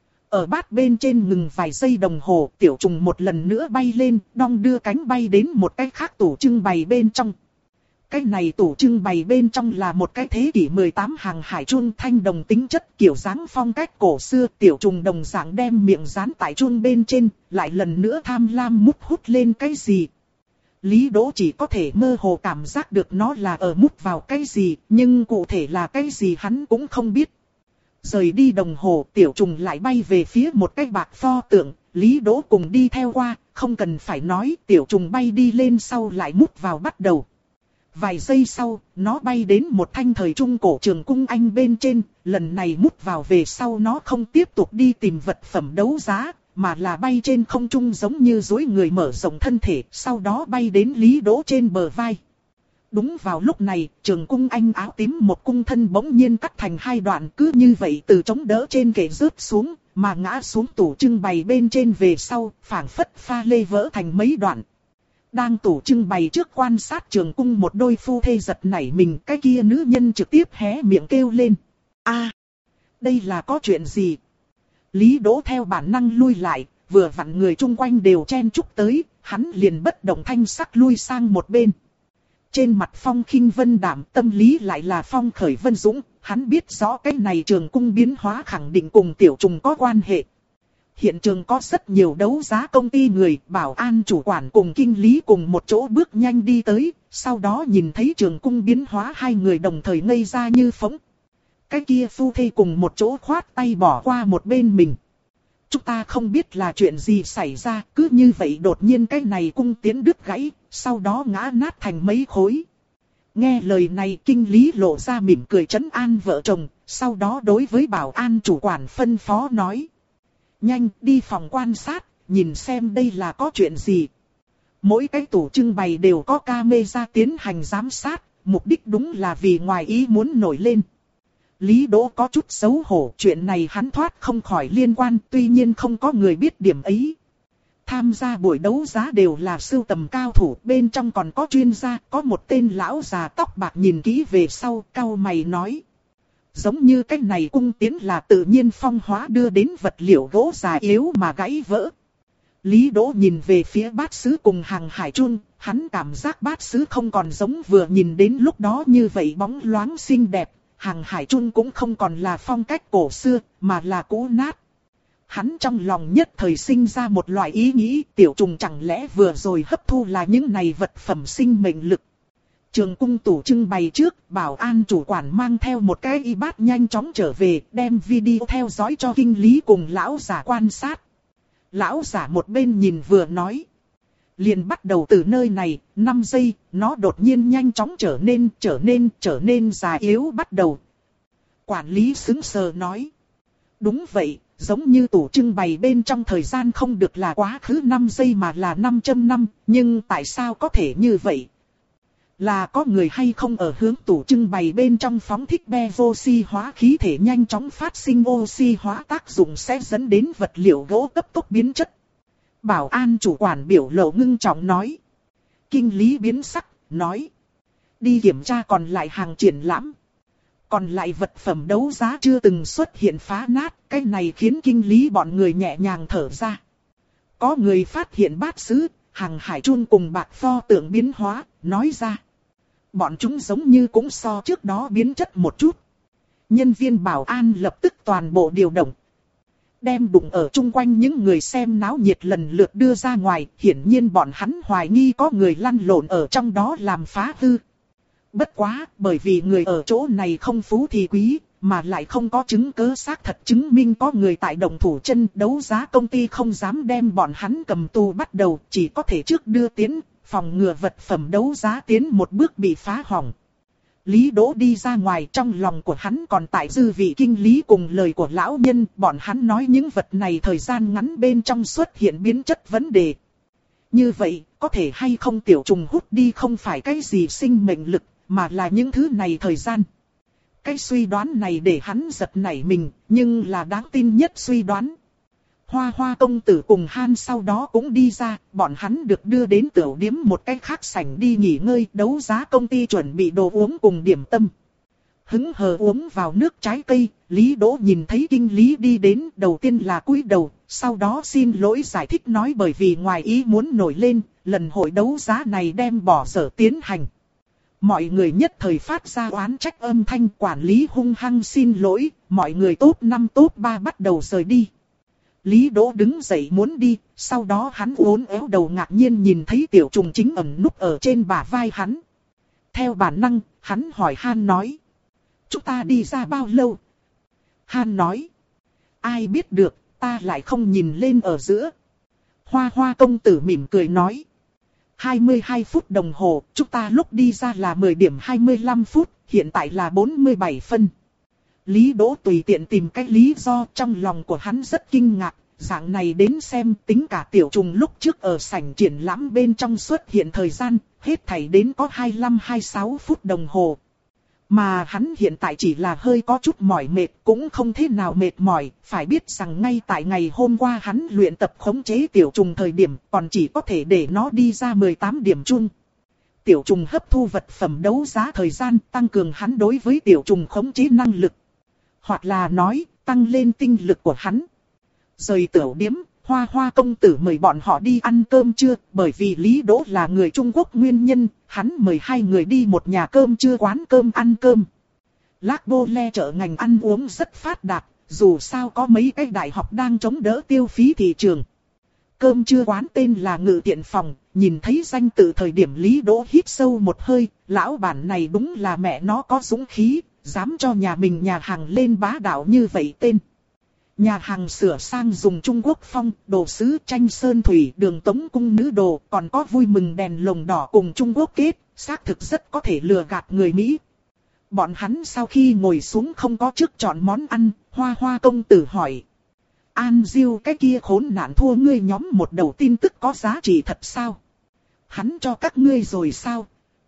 Ở bát bên trên ngừng vài giây đồng hồ, tiểu trùng một lần nữa bay lên, đong đưa cánh bay đến một cái khác tủ trưng bày bên trong. Cái này tủ trưng bày bên trong là một cái thế kỷ mười tám hàng hải chuông thanh đồng tính chất kiểu dáng phong cách cổ xưa. Tiểu trùng đồng dạng đem miệng dán tại chuông bên trên, lại lần nữa tham lam mút hút lên cái gì. Lý Đỗ chỉ có thể mơ hồ cảm giác được nó là ở mút vào cái gì, nhưng cụ thể là cái gì hắn cũng không biết. Rời đi đồng hồ, tiểu trùng lại bay về phía một cái bạc pho tượng, Lý Đỗ cùng đi theo qua, không cần phải nói, tiểu trùng bay đi lên sau lại mút vào bắt đầu. Vài giây sau, nó bay đến một thanh thời trung cổ trường cung anh bên trên, lần này mút vào về sau nó không tiếp tục đi tìm vật phẩm đấu giá, mà là bay trên không trung giống như duỗi người mở rộng thân thể, sau đó bay đến Lý Đỗ trên bờ vai. Đúng vào lúc này, trường cung anh áo tím một cung thân bỗng nhiên cắt thành hai đoạn, cứ như vậy từ chống đỡ trên kệ rớt xuống, mà ngã xuống tủ trưng bày bên trên về sau, phảng phất pha lê vỡ thành mấy đoạn. Đang tủ trưng bày trước quan sát trường cung một đôi phu thê giật nảy mình, cái kia nữ nhân trực tiếp hé miệng kêu lên. A, đây là có chuyện gì? Lý Đỗ theo bản năng lui lại, vừa vặn người chung quanh đều chen chúc tới, hắn liền bất động thanh sắc lui sang một bên. Trên mặt Phong Khinh Vân đạm, tâm lý lại là Phong Khởi Vân Dũng, hắn biết rõ cái này trường cung biến hóa khẳng định cùng tiểu trùng có quan hệ. Hiện trường có rất nhiều đấu giá công ty người, bảo an chủ quản cùng kinh lý cùng một chỗ bước nhanh đi tới, sau đó nhìn thấy trường cung biến hóa hai người đồng thời ngây ra như phỗng. Cái kia phu thê cùng một chỗ khoát tay bỏ qua một bên mình. Chúng ta không biết là chuyện gì xảy ra, cứ như vậy đột nhiên cái này cung tiến đứt gãy, sau đó ngã nát thành mấy khối. Nghe lời này kinh lý lộ ra mỉm cười trấn an vợ chồng, sau đó đối với bảo an chủ quản phân phó nói. Nhanh đi phòng quan sát, nhìn xem đây là có chuyện gì. Mỗi cái tủ trưng bày đều có camera tiến hành giám sát, mục đích đúng là vì ngoài ý muốn nổi lên. Lý Đỗ có chút xấu hổ, chuyện này hắn thoát không khỏi liên quan, tuy nhiên không có người biết điểm ấy. Tham gia buổi đấu giá đều là sưu tầm cao thủ, bên trong còn có chuyên gia, có một tên lão già tóc bạc nhìn kỹ về sau, cau mày nói. Giống như cái này cung tiến là tự nhiên phong hóa đưa đến vật liệu gỗ già yếu mà gãy vỡ. Lý Đỗ nhìn về phía bát sứ cùng hàng hải chun, hắn cảm giác bát sứ không còn giống vừa nhìn đến lúc đó như vậy bóng loáng xinh đẹp, hàng hải chun cũng không còn là phong cách cổ xưa, mà là cũ nát. Hắn trong lòng nhất thời sinh ra một loại ý nghĩ, tiểu trùng chẳng lẽ vừa rồi hấp thu là những này vật phẩm sinh mệnh lực. Trường cung tủ trưng bày trước, bảo an chủ quản mang theo một cái y bát nhanh chóng trở về, đem video theo dõi cho kinh lý cùng lão giả quan sát. Lão giả một bên nhìn vừa nói. Liền bắt đầu từ nơi này, năm giây, nó đột nhiên nhanh chóng trở nên, trở nên, trở nên già yếu bắt đầu. Quản lý sững sờ nói. Đúng vậy, giống như tủ trưng bày bên trong thời gian không được là quá khứ năm giây mà là năm trăm năm, nhưng tại sao có thể như vậy? Là có người hay không ở hướng tủ trưng bày bên trong phóng thích be oxy hóa khí thể nhanh chóng phát sinh oxy hóa tác dụng sẽ dẫn đến vật liệu gỗ cấp tốc biến chất. Bảo an chủ quản biểu lộ ngưng trọng nói. Kinh lý biến sắc, nói. Đi kiểm tra còn lại hàng triển lãm. Còn lại vật phẩm đấu giá chưa từng xuất hiện phá nát, cái này khiến kinh lý bọn người nhẹ nhàng thở ra. Có người phát hiện bát sứ, hàng hải chun cùng bạc pho tượng biến hóa, nói ra. Bọn chúng giống như cũng so trước đó biến chất một chút. Nhân viên bảo an lập tức toàn bộ điều động. Đem đụng ở chung quanh những người xem náo nhiệt lần lượt đưa ra ngoài, hiển nhiên bọn hắn hoài nghi có người lăn lộn ở trong đó làm phá hư. Bất quá, bởi vì người ở chỗ này không phú thì quý, mà lại không có chứng cứ xác thật chứng minh có người tại động thủ chân đấu giá, công ty không dám đem bọn hắn cầm tù bắt đầu, chỉ có thể trước đưa tiến, phòng ngừa vật phẩm đấu giá tiến một bước bị phá hỏng. Lý Đỗ đi ra ngoài, trong lòng của hắn còn tại dư vị kinh lý cùng lời của lão nhân, bọn hắn nói những vật này thời gian ngắn bên trong xuất hiện biến chất vấn đề. Như vậy, có thể hay không tiểu trùng hút đi không phải cái gì sinh mệnh lực, mà là những thứ này thời gian. Cái suy đoán này để hắn giật nảy mình, nhưng là đáng tin nhất suy đoán. Hoa Hoa công tử cùng Han sau đó cũng đi ra, bọn hắn được đưa đến tiểu điếm một cái khác sảnh đi nghỉ ngơi, đấu giá công ty chuẩn bị đồ uống cùng điểm tâm. Hứng hờ uống vào nước trái cây, Lý Đỗ nhìn thấy kinh lý đi đến, đầu tiên là cúi đầu, sau đó xin lỗi giải thích nói bởi vì ngoài ý muốn nổi lên, lần hội đấu giá này đem bỏ dở tiến hành. Mọi người nhất thời phát ra oán trách âm thanh, quản lý hung hăng xin lỗi, mọi người top năm top ba bắt đầu rời đi. Lý Đỗ đứng dậy muốn đi, sau đó hắn uốn éo đầu ngạc nhiên nhìn thấy tiểu trùng chính ẩn núp ở trên bả vai hắn. Theo bản năng, hắn hỏi Han nói. Chúng ta đi ra bao lâu? Han nói. Ai biết được, ta lại không nhìn lên ở giữa. Hoa Hoa công tử mỉm cười nói. hai mươi hai phút đồng hồ, chúng ta lúc đi ra là mười điểm hai mươi lăm phút, hiện tại là bốn mươi bảy phân. Lý Đỗ tùy tiện tìm cái lý do, trong lòng của hắn rất kinh ngạc, dạng này đến xem tính cả tiểu trùng lúc trước ở sảnh triển lãm bên trong xuất hiện thời gian, hết thảy đến có hai mươi lăm hai mươi sáu phút đồng hồ. Mà hắn hiện tại chỉ là hơi có chút mỏi mệt, cũng không thế nào mệt mỏi, phải biết rằng ngay tại ngày hôm qua hắn luyện tập khống chế tiểu trùng thời điểm, còn chỉ có thể để nó đi ra mười tám điểm chung. Tiểu trùng hấp thu vật phẩm đấu giá thời gian, tăng cường hắn đối với tiểu trùng khống chế năng lực. Hoặc là nói, tăng lên tinh lực của hắn. Rời tiểu điếm, Hoa Hoa công tử mời bọn họ đi ăn cơm trưa, bởi vì Lý Đỗ là người Trung Quốc nguyên nhân, hắn mời hai người đi một nhà cơm trưa quán cơm ăn cơm. Lác Bô Le chợ ngành ăn uống rất phát đạt, dù sao có mấy cái đại học đang chống đỡ tiêu phí thị trường. Cơm trưa quán tên là Ngự Tiện Phòng, nhìn thấy danh tự thời điểm Lý Đỗ hít sâu một hơi, lão bản này đúng là mẹ nó có dũng khí, dám cho nhà mình nhà hàng lên bá đạo như vậy tên. Nhà hàng sửa sang dùng Trung Quốc phong, đồ sứ tranh sơn thủy, đường tống cung nữ đồ, còn có vui mừng đèn lồng đỏ cùng Trung Quốc kết, xác thực rất có thể lừa gạt người Mỹ. Bọn hắn sau khi ngồi xuống không có trước chọn món ăn, Hoa Hoa công tử hỏi. An Diêu cái kia khốn nạn thua ngươi nhóm một đầu tin tức có giá trị thật sao? Hắn cho các ngươi rồi sao?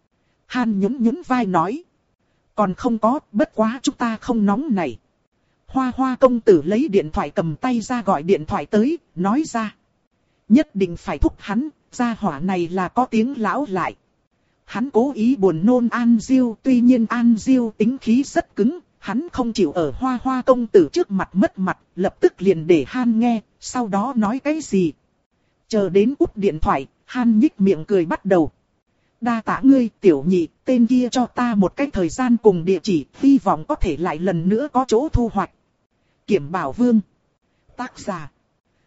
Han nhún nhún vai nói. Còn không có, bất quá chúng ta không nóng này. Hoa Hoa công tử lấy điện thoại cầm tay ra gọi điện thoại tới, nói ra. Nhất định phải thúc hắn, gia hỏa này là có tiếng lão lại. Hắn cố ý buồn nôn An Diêu, tuy nhiên An Diêu tính khí rất cứng, hắn không chịu ở Hoa Hoa công tử trước mặt mất mặt, lập tức liền để Han nghe, sau đó nói cái gì. Chờ đến cúp điện thoại, Han nhích miệng cười bắt đầu. Đa tạ ngươi tiểu nhị, tên kia cho ta một cái thời gian cùng địa chỉ, hy vọng có thể lại lần nữa có chỗ thu hoạch. Kiểm Bảo Vương. Tác giả.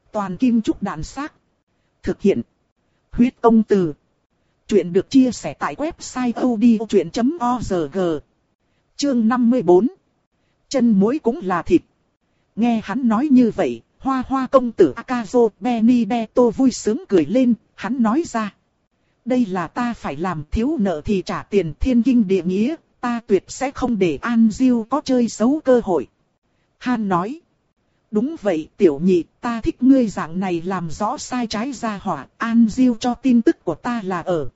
Toàn kim trúc đàn xác. Thực hiện. Huyết công từ. Chuyện được chia sẻ tại website odchuyện chấm org. Chương năm mươi bốn. Chân muối cũng là thịt. Nghe hắn nói như vậy, Hoa Hoa công tử Akazo Benedetto vui sướng cười lên, hắn nói ra. Đây là ta phải làm, thiếu nợ thì trả tiền, thiên kinh địa nghĩa, ta tuyệt sẽ không để An Diêu có chơi xấu cơ hội. Han nói. Đúng vậy tiểu nhị, ta thích ngươi dạng này làm rõ sai trái ra hỏa, An Diêu cho tin tức của ta là ở.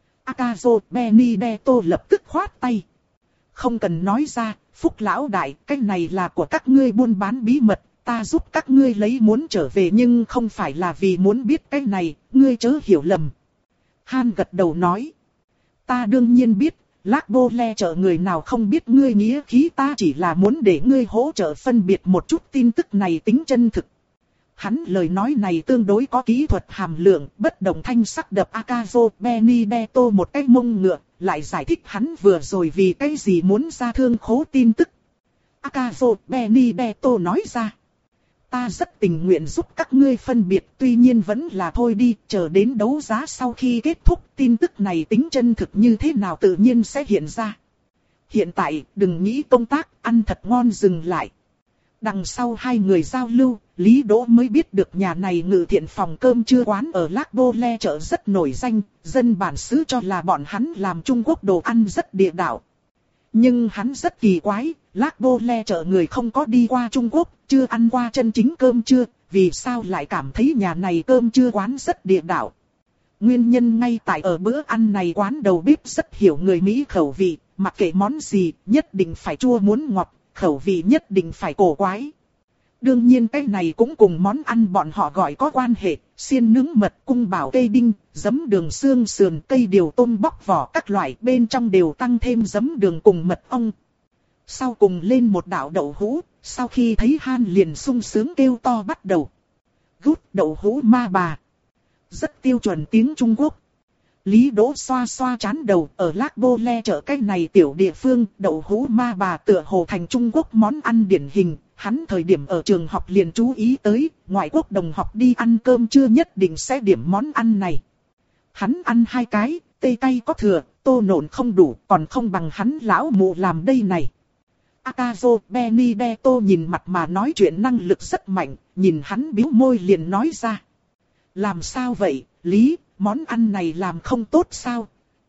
Akazo Benedetto lập tức khoát tay. Không cần nói ra, Phúc lão đại, cái này là của các ngươi buôn bán bí mật, ta giúp các ngươi lấy muốn trở về nhưng không phải là vì muốn biết cái này, ngươi chớ hiểu lầm. Han gật đầu nói. Ta đương nhiên biết, Lác Bô Le chợ người nào không biết ngươi nghĩa khí, ta chỉ là muốn để ngươi hỗ trợ phân biệt một chút tin tức này tính chân thực. Hắn lời nói này tương đối có kỹ thuật hàm lượng, bất động thanh sắc đập Akazo Benedetto một cái mông ngựa, lại giải thích hắn vừa rồi vì cái gì muốn ra thương khố tin tức. Akazo Benedetto nói ra. Ta rất tình nguyện giúp các ngươi phân biệt, tuy nhiên vẫn là thôi đi, chờ đến đấu giá sau khi kết thúc, tin tức này tính chân thực như thế nào tự nhiên sẽ hiện ra. Hiện tại, đừng nghĩ công tác, ăn thật ngon dừng lại. Đằng sau hai người giao lưu, Lý Đỗ mới biết được nhà này ngự thiện phòng cơm trưa quán ở Lác Bô Le chợ rất nổi danh, dân bản xứ cho là bọn hắn làm Trung Quốc đồ ăn rất địa đạo. Nhưng hắn rất kỳ quái, Lác Bô Le chợ người không có đi qua Trung Quốc, chưa ăn qua chân chính cơm trưa, vì sao lại cảm thấy nhà này cơm trưa quán rất địa đạo. Nguyên nhân ngay tại ở bữa ăn này quán đầu bếp rất hiểu người Mỹ khẩu vị, mặc kệ món gì, nhất định phải chua muốn ngọt, khẩu vị nhất định phải cổ quái. Đương nhiên cái này cũng cùng món ăn bọn họ gọi có quan hệ, xiên nướng mật, cung bảo cây đinh, giấm đường xương sườn, cây điều tôm bóc vỏ các loại, bên trong đều tăng thêm giấm đường cùng mật ong. Sau cùng lên một đạo đậu hũ, sau khi thấy Han liền sung sướng kêu to bắt đầu. Gút đậu hũ ma bà. Rất tiêu chuẩn tiếng Trung Quốc. Lý Đỗ xoa xoa trán đầu, ở Lác Bô Le chợ cái này tiểu địa phương, đậu hũ ma bà tựa hồ thành Trung Quốc món ăn điển hình. Hắn thời điểm ở trường học liền chú ý tới, ngoại quốc đồng học đi ăn cơm trưa nhất định sẽ điểm món ăn này. Hắn ăn hai cái, tây cay có thừa, tô nộn không đủ, còn không bằng hắn lão mụ làm đây này. Akazo Benedetto nhìn mặt mà nói chuyện năng lực rất mạnh, nhìn hắn bĩu môi liền nói ra. Làm sao vậy, Lý, món ăn này làm không tốt sao?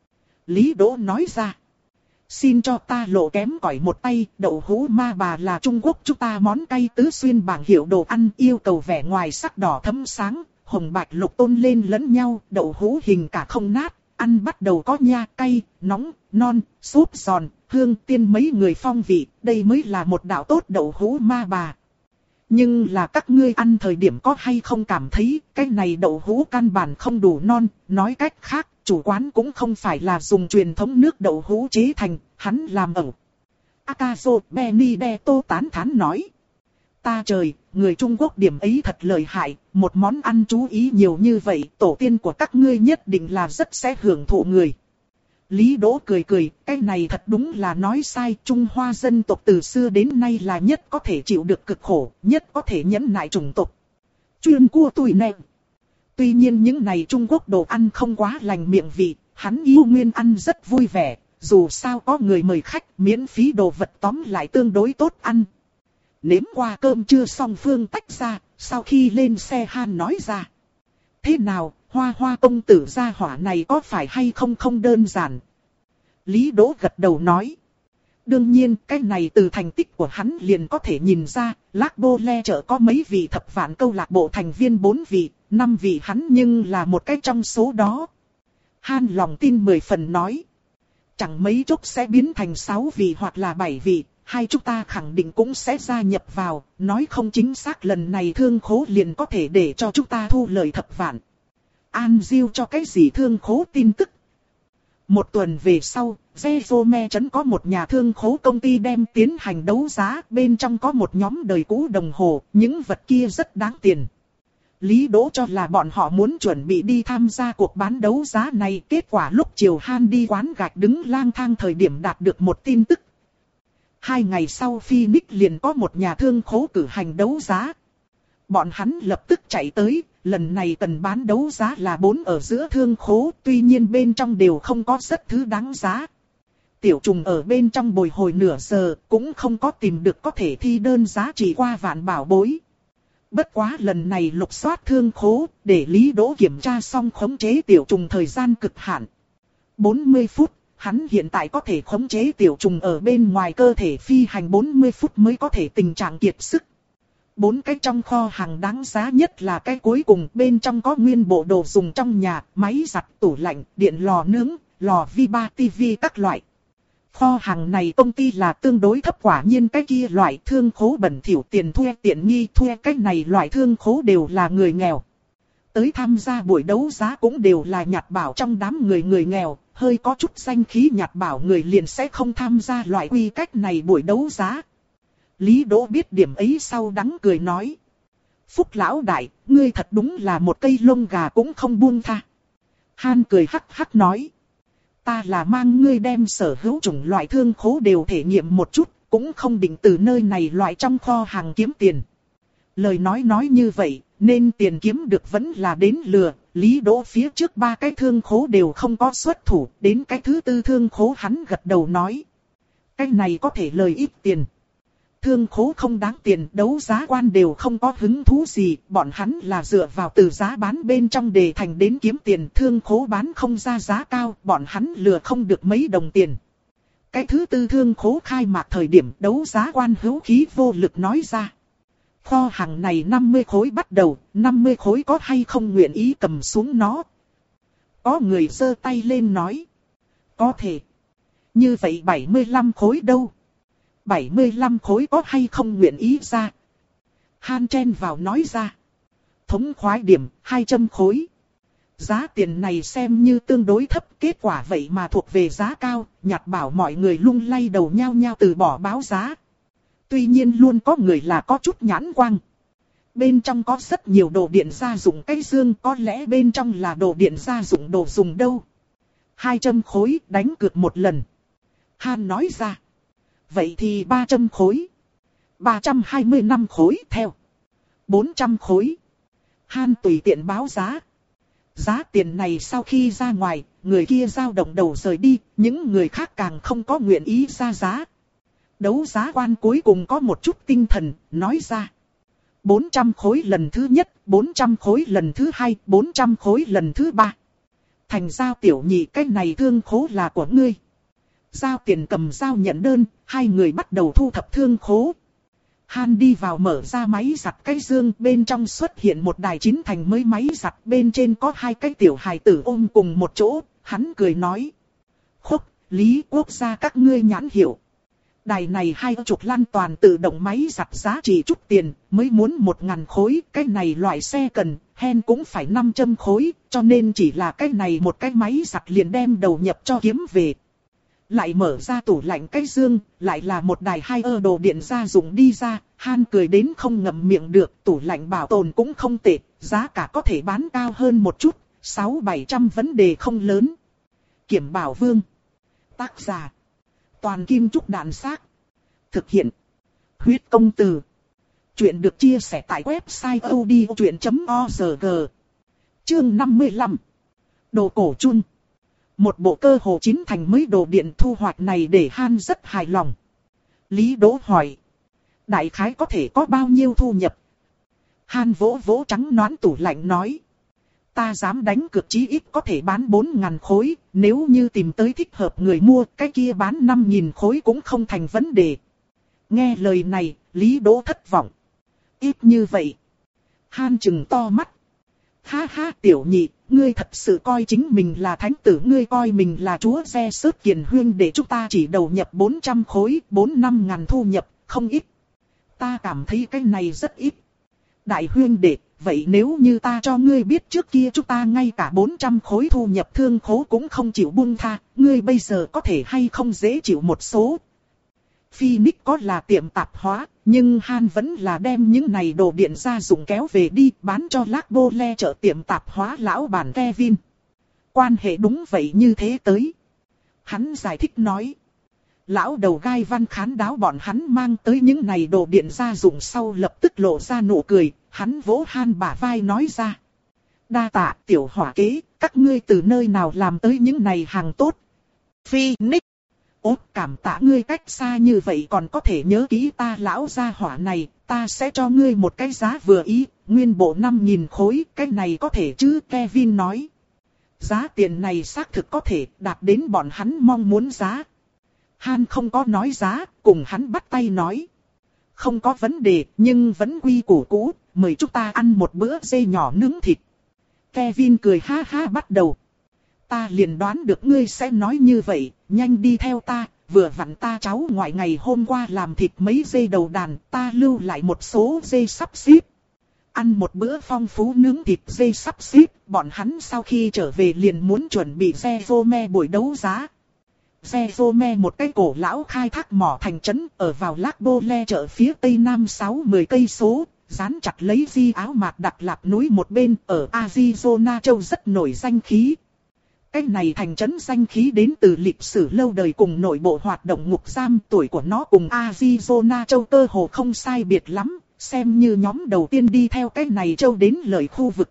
Lý Đỗ nói ra. Xin cho ta lộ kém cỏi một tay, đậu hũ ma bà là Trung Quốc chúng ta món cay tứ xuyên bảng hiệu đồ ăn, yêu cầu vẻ ngoài sắc đỏ thấm sáng, hồng bạch lục tôn lên lẫn nhau, đậu hũ hình cả không nát, ăn bắt đầu có nha, cay, nóng, non, súp giòn, hương tiên mấy người phong vị, đây mới là một đạo tốt đậu hũ ma bà. Nhưng là các ngươi ăn thời điểm có hay không cảm thấy cái này đậu hũ căn bản không đủ non, nói cách khác, chủ quán cũng không phải là dùng truyền thống nước đậu hũ chế thành, hắn làm ẩu. Akazo Benedetto tán thán nói. Ta trời, người Trung Quốc điểm ấy thật lợi hại, một món ăn chú ý nhiều như vậy, tổ tiên của các ngươi nhất định là rất sẽ hưởng thụ người. Lý Đỗ cười cười, cái này thật đúng là nói sai, Trung Hoa dân tộc từ xưa đến nay là nhất có thể chịu được cực khổ, nhất có thể nhẫn nại chủng tộc. Chuyên cua tùy nè. Tuy nhiên những này Trung Quốc đồ ăn không quá lành miệng vị, hắn yêu nguyên ăn rất vui vẻ, dù sao có người mời khách, miễn phí đồ vật tóm lại tương đối tốt ăn. Nếm qua cơm trưa xong Phương tách ra, sau khi lên xe Han nói ra. Thế nào, Hoa Hoa công tử gia hỏa này có phải hay không không đơn giản? Lý Đỗ gật đầu nói. Đương nhiên, cái này từ thành tích của hắn liền có thể nhìn ra, Lác Bô Le chợ có mấy vị thập vạn câu lạc bộ thành viên bốn vị, năm vị hắn nhưng là một cái trong số đó. Han lòng tin mười phần nói. Chẳng mấy chốc sẽ biến thành sáu vị hoặc là bảy vị, hai chúng ta khẳng định cũng sẽ gia nhập vào, nói không chính xác lần này thương khố liền có thể để cho chúng ta thu lời thập vạn. An Diêu cho cái gì thương khố tin tức? Một tuần về sau, Zezome trấn có một nhà thương khố công ty đem tiến hành đấu giá, bên trong có một nhóm đời cũ đồng hồ, những vật kia rất đáng tiền. Lý Đỗ cho là bọn họ muốn chuẩn bị đi tham gia cuộc bán đấu giá này, kết quả lúc chiều Han đi quán gạch đứng lang thang thời điểm đạt được một tin tức. Hai ngày sau Phoenix liền có một nhà thương khố cử hành đấu giá. bọn hắn lập tức chạy tới, lần này cần bán đấu giá là bốn ở giữa thương khố, tuy nhiên bên trong đều không có rất thứ đáng giá. Tiểu trùng ở bên trong bồi hồi nửa giờ, cũng không có tìm được có thể thi đơn giá trị qua vạn bảo bối. Bất quá lần này lục soát thương khố, để Lý Đỗ kiểm tra xong khống chế tiểu trùng thời gian cực hạn. bốn mươi phút, hắn hiện tại có thể khống chế tiểu trùng ở bên ngoài cơ thể phi hành bốn mươi phút mới có thể tình trạng kiệt sức. Bốn cái trong kho hàng đáng giá nhất là cái cuối cùng, bên trong có nguyên bộ đồ dùng trong nhà, máy giặt, tủ lạnh, điện lò nướng, lò vi ba, tivi các loại. Kho hàng này công ty là tương đối thấp, quả nhiên cái kia loại thương khố bẩn thỉu tiền thuê tiện nghi thuê, cái này loại thương khố đều là người nghèo. Tới tham gia buổi đấu giá cũng đều là nhặt bảo trong đám người người nghèo, hơi có chút danh khí nhặt bảo người liền sẽ không tham gia loại quy cách này buổi đấu giá. Lý Đỗ biết điểm ấy sau đắng cười nói. Phúc lão đại, ngươi thật đúng là một cây lông gà cũng không buông tha. Han cười hắc hắc nói. Ta là mang ngươi đem sở hữu chủng loại thương khố đều thể nghiệm một chút, cũng không định từ nơi này loại trong kho hàng kiếm tiền. Lời nói nói như vậy, nên tiền kiếm được vẫn là đến lừa. Lý Đỗ phía trước ba cái thương khố đều không có xuất thủ, đến cái thứ tư thương khố hắn gật đầu nói. Cái này có thể lời ít tiền. Thương khố không đáng tiền, đấu giá quan đều không có hứng thú gì, bọn hắn là dựa vào từ giá bán bên trong đề thành đến kiếm tiền. Thương khố bán không ra giá cao, bọn hắn lừa không được mấy đồng tiền. Cái thứ tư thương khố khai mạc thời điểm đấu giá quan hữu khí vô lực nói ra. Kho hàng này năm mươi khối bắt đầu, năm mươi khối có hay không nguyện ý cầm xuống nó. Có người giơ tay lên nói. Có thể. Như vậy bảy mươi lăm khối đâu? bảy mươi lăm khối có hay không nguyện ý ra? Han chen vào nói ra. Thống khoái điểm, hai trăm khối. Giá tiền này xem như tương đối thấp, kết quả vậy mà thuộc về giá cao, nhặt bảo mọi người lung lay đầu nhao nhao từ bỏ báo giá. Tuy nhiên luôn có người là có chút nhãn quang. Bên trong có rất nhiều đồ điện gia dụng, cái dương có lẽ bên trong là đồ điện gia dụng đồ dùng đâu. hai trăm khối đánh cược một lần. Han nói ra. Vậy thì ba trăm khối. ba trăm hai mươi lăm khối theo. bốn trăm khối. Han tùy tiện báo giá. Giá tiền này sau khi ra ngoài, người kia dao động đầu rời đi, những người khác càng không có nguyện ý ra giá. Đấu giá quan cuối cùng có một chút tinh thần, nói ra. bốn trăm khối lần thứ nhất, bốn trăm khối lần thứ hai, bốn trăm khối lần thứ ba. Thành giao tiểu nhị, cái này thương khố là của ngươi. Giao tiền cầm giao nhận đơn, hai người bắt đầu thu thập thương khố. Han đi vào mở ra máy giặt cái dương, bên trong xuất hiện một đài chín thành mới máy giặt, bên trên có hai cái tiểu hài tử ôm cùng một chỗ, hắn cười nói. Khúc, Lý Quốc gia các ngươi nhãn hiệu. Đài này hai chục lăn toàn tự động máy giặt giá trị chút tiền, mới muốn một ngàn khối, cái này loại xe cần, hen cũng phải năm trăm khối, cho nên chỉ là cái này một cái máy giặt liền đem đầu nhập cho kiếm về. Lại mở ra tủ lạnh cái dương, lại là một đài hai ơ đồ điện gia dụng đi ra, Han cười đến không ngậm miệng được, tủ lạnh bảo tồn cũng không tệ, giá cả có thể bán cao hơn một chút, sáu bảy trăm vấn đề không lớn. Kiểm Bảo Vương. Tác giả. Toàn Kim Trúc Đạn Xác. Thực hiện. Huyết Công Từ. Chuyện được chia sẻ tại website odchuyện chấm org. Chương năm mươi lăm. Đồ cổ chun. Một bộ cơ hồ chín thành mới đồ điện thu hoạch này để Han rất hài lòng. Lý Đỗ hỏi. Đại khái có thể có bao nhiêu thu nhập? Han vỗ vỗ trắng nõn tủ lạnh nói. Ta dám đánh cược chí ít có thể bán bốn ngàn khối, nếu như tìm tới thích hợp người mua, cái kia bán năm nghìn khối cũng không thành vấn đề. Nghe lời này, Lý Đỗ thất vọng. Ít như vậy. Han trừng to mắt. Ha ha tiểu nhị, ngươi thật sự coi chính mình là thánh tử, ngươi coi mình là chúa xe sớt kiền huyên để chúng ta chỉ đầu nhập bốn trăm khối, bốn năm ngàn thu nhập, không ít. Ta cảm thấy cái này rất ít. Đại huyên đệ, vậy nếu như ta cho ngươi biết trước kia chúng ta ngay cả bốn trăm khối thu nhập thương khố cũng không chịu buông tha, ngươi bây giờ có thể hay không dễ chịu một số. Phoenix có là tiệm tạp hóa, nhưng Han vẫn là đem những này đồ điện gia dụng kéo về đi bán cho Lác Bô Le chợ tiệm tạp hóa lão bản Kevin. Quan hệ đúng vậy như thế tới. Hắn giải thích nói. Lão đầu gai văn khán đáo bọn hắn mang tới những này đồ điện gia dụng sau lập tức lộ ra nụ cười, hắn vỗ Han bả vai nói ra. Đa tạ tiểu hỏa kế, các ngươi từ nơi nào làm tới những này hàng tốt. Phoenix. Ốt cảm tạ ngươi cách xa như vậy còn có thể nhớ kỹ ta lão gia hỏa này, ta sẽ cho ngươi một cái giá vừa ý, nguyên bộ năm nghìn khối, cái này có thể chứ, Kevin nói. Giá tiền này xác thực có thể đạt đến bọn hắn mong muốn giá. Han không có nói giá, cùng hắn bắt tay nói. Không có vấn đề, nhưng vẫn quy củ cũ, mời chúng ta ăn một bữa dê nhỏ nướng thịt. Kevin cười ha ha bắt đầu. Ta liền đoán được ngươi sẽ nói như vậy, nhanh đi theo ta, vừa vặn ta cháu ngoại ngày hôm qua làm thịt mấy dê đầu đàn, ta lưu lại một số dê sắp xếp. Ăn một bữa phong phú nướng thịt dê sắp xếp, bọn hắn sau khi trở về liền muốn chuẩn bị Zerome buổi đấu giá. Zerome một cái cổ lão khai thác mỏ thành trấn ở vào Lac-Bole chợ phía tây nam sáu mươi cây số, dán chặt lấy di áo mạt đặc lạp núi một bên ở Arizona châu rất nổi danh khí. Cái này thành trấn danh khí đến từ lịch sử lâu đời cùng nội bộ hoạt động ngục giam, tuổi của nó cùng Arizona châu cơ hồ không sai biệt lắm, xem như nhóm đầu tiên đi theo cái này châu đến lời khu vực.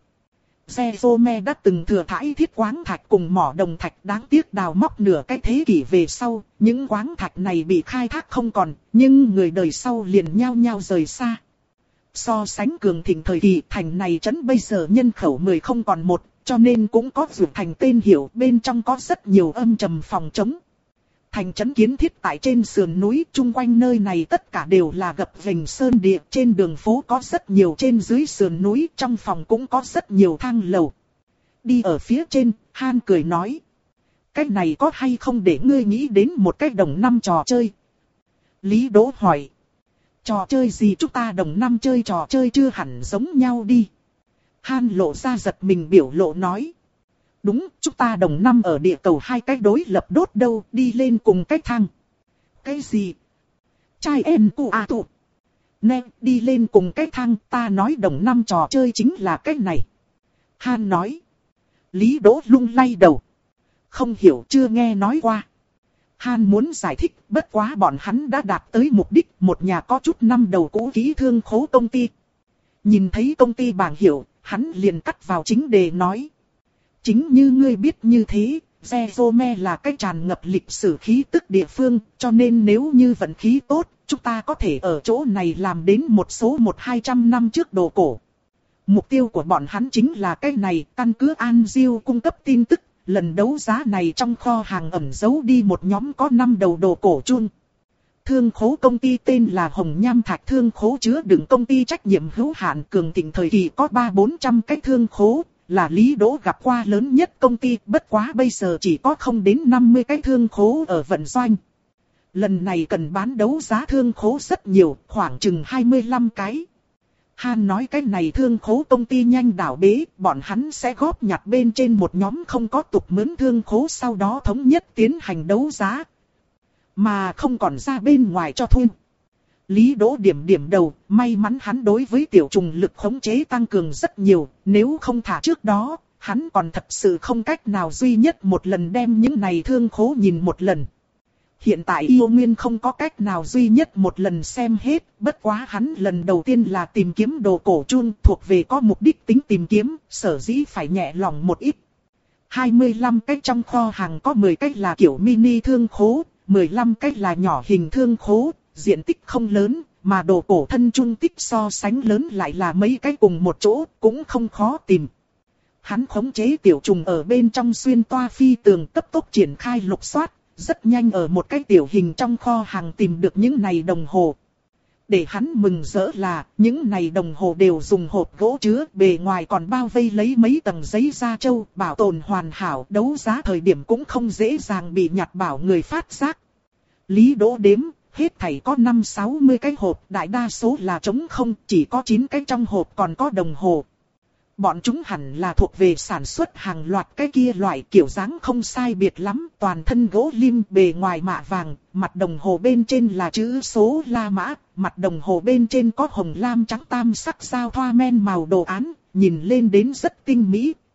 Zerome đã từng thừa thãi thiết quáng thạch cùng mỏ đồng thạch, đáng tiếc đào móc nửa cái thế kỷ về sau, những quáng thạch này bị khai thác không còn, nhưng người đời sau liền nhao nhao rời xa. So sánh cường thịnh thời kỳ, thành này trấn bây giờ nhân khẩu mười không còn một, cho nên cũng có vượt thành tên hiệu, bên trong có rất nhiều âm trầm phòng trống. Thành trấn kiến thiết tại trên sườn núi, chung quanh nơi này tất cả đều là gập ghềnh sơn địa, trên đường phố có rất nhiều trên dưới sườn núi, trong phòng cũng có rất nhiều thang lầu. Đi ở phía trên, Han cười nói. Cái này có hay không để ngươi nghĩ đến một cái đồng năm trò chơi? Lý Đỗ hỏi. Trò chơi gì chúng ta đồng năm chơi trò chơi chưa hẳn giống nhau đi. Han lộ ra giật mình biểu lộ nói. Đúng, chúng ta đồng năm ở địa cầu hai cái đối lập đốt đâu, đi lên cùng cái thang. Cái gì? Trai em cu à tụ. Nè, đi lên cùng cái thang, ta nói đồng năm trò chơi chính là cái này. Han nói. Lý Đỗ lung lay đầu. Không hiểu, chưa nghe nói qua. Han muốn giải thích, bất quá bọn hắn đã đạt tới mục đích, một nhà có chút năm đầu cũ kỹ thương khố công ty. Nhìn thấy công ty bảng hiệu, hắn liền cắt vào chính đề nói. Chính như ngươi biết như thế, Zerome là cái tràn ngập lịch sử khí tức địa phương, cho nên nếu như vận khí tốt, chúng ta có thể ở chỗ này làm đến một số một hai trăm năm trước đồ cổ. Mục tiêu của bọn hắn chính là cái này, căn cứ An Diêu cung cấp tin tức, lần đấu giá này trong kho hàng ẩn giấu đi một nhóm có năm đầu đồ cổ chun. Thương khố công ty tên là Hồng Nham Thạch Thương khố chứa đựng công ty trách nhiệm hữu hạn cường thịnh thời kỳ có ba bốn trăm cái thương khố. Là Lý Đỗ gặp qua lớn nhất công ty, bất quá bây giờ chỉ có không đến năm mươi cái thương khố ở vận doanh. Lần này cần bán đấu giá thương khố rất nhiều, khoảng chừng hai mươi lăm cái. Han nói cái này thương khố công ty nhanh đảo bế, bọn hắn sẽ góp nhặt bên trên một nhóm không có tục mướn thương khố, sau đó thống nhất tiến hành đấu giá. Mà không còn ra bên ngoài cho thuê. Lý Đỗ điểm điểm đầu, may mắn hắn đối với tiểu trùng lực khống chế tăng cường rất nhiều, nếu không thả trước đó, hắn còn thật sự không cách nào duy nhất một lần đem những này thương khố nhìn một lần. Hiện tại Yêu Nguyên không có cách nào duy nhất một lần xem hết, bất quá hắn lần đầu tiên là tìm kiếm đồ cổ chun thuộc về có mục đích tính tìm kiếm, sở dĩ phải nhẹ lòng một ít. hai mươi lăm cái trong kho hàng có mười cái là kiểu mini thương khố, mười lăm cái là nhỏ hình thương khố. Diện tích không lớn, mà đồ cổ thân trung tích so sánh lớn lại là mấy cái cùng một chỗ, cũng không khó tìm. Hắn khống chế tiểu trùng ở bên trong xuyên toa phi tường cấp tốc triển khai lục soát, rất nhanh ở một cái tiểu hình trong kho hàng tìm được những này đồng hồ. Để hắn mừng rỡ là, những này đồng hồ đều dùng hộp gỗ chứa, bề ngoài còn bao vây lấy mấy tầng giấy da trâu, bảo tồn hoàn hảo, đấu giá thời điểm cũng không dễ dàng bị nhặt bảo người phát giác. Lý Đỗ đếm. Hết thảy có năm sáu mươi cái hộp, đại đa số là trống không, chỉ có chín cái trong hộp còn có đồng hồ. Bọn chúng hẳn là thuộc về sản xuất hàng loạt cái kia loại kiểu dáng không sai biệt lắm, toàn thân gỗ lim, bề ngoài mạ vàng, mặt đồng hồ bên trên là chữ số La Mã, mặt đồng hồ bên trên có hồng lam trắng tam sắc sao thoa men màu đồ án, nhìn lên đến rất tinh mỹ.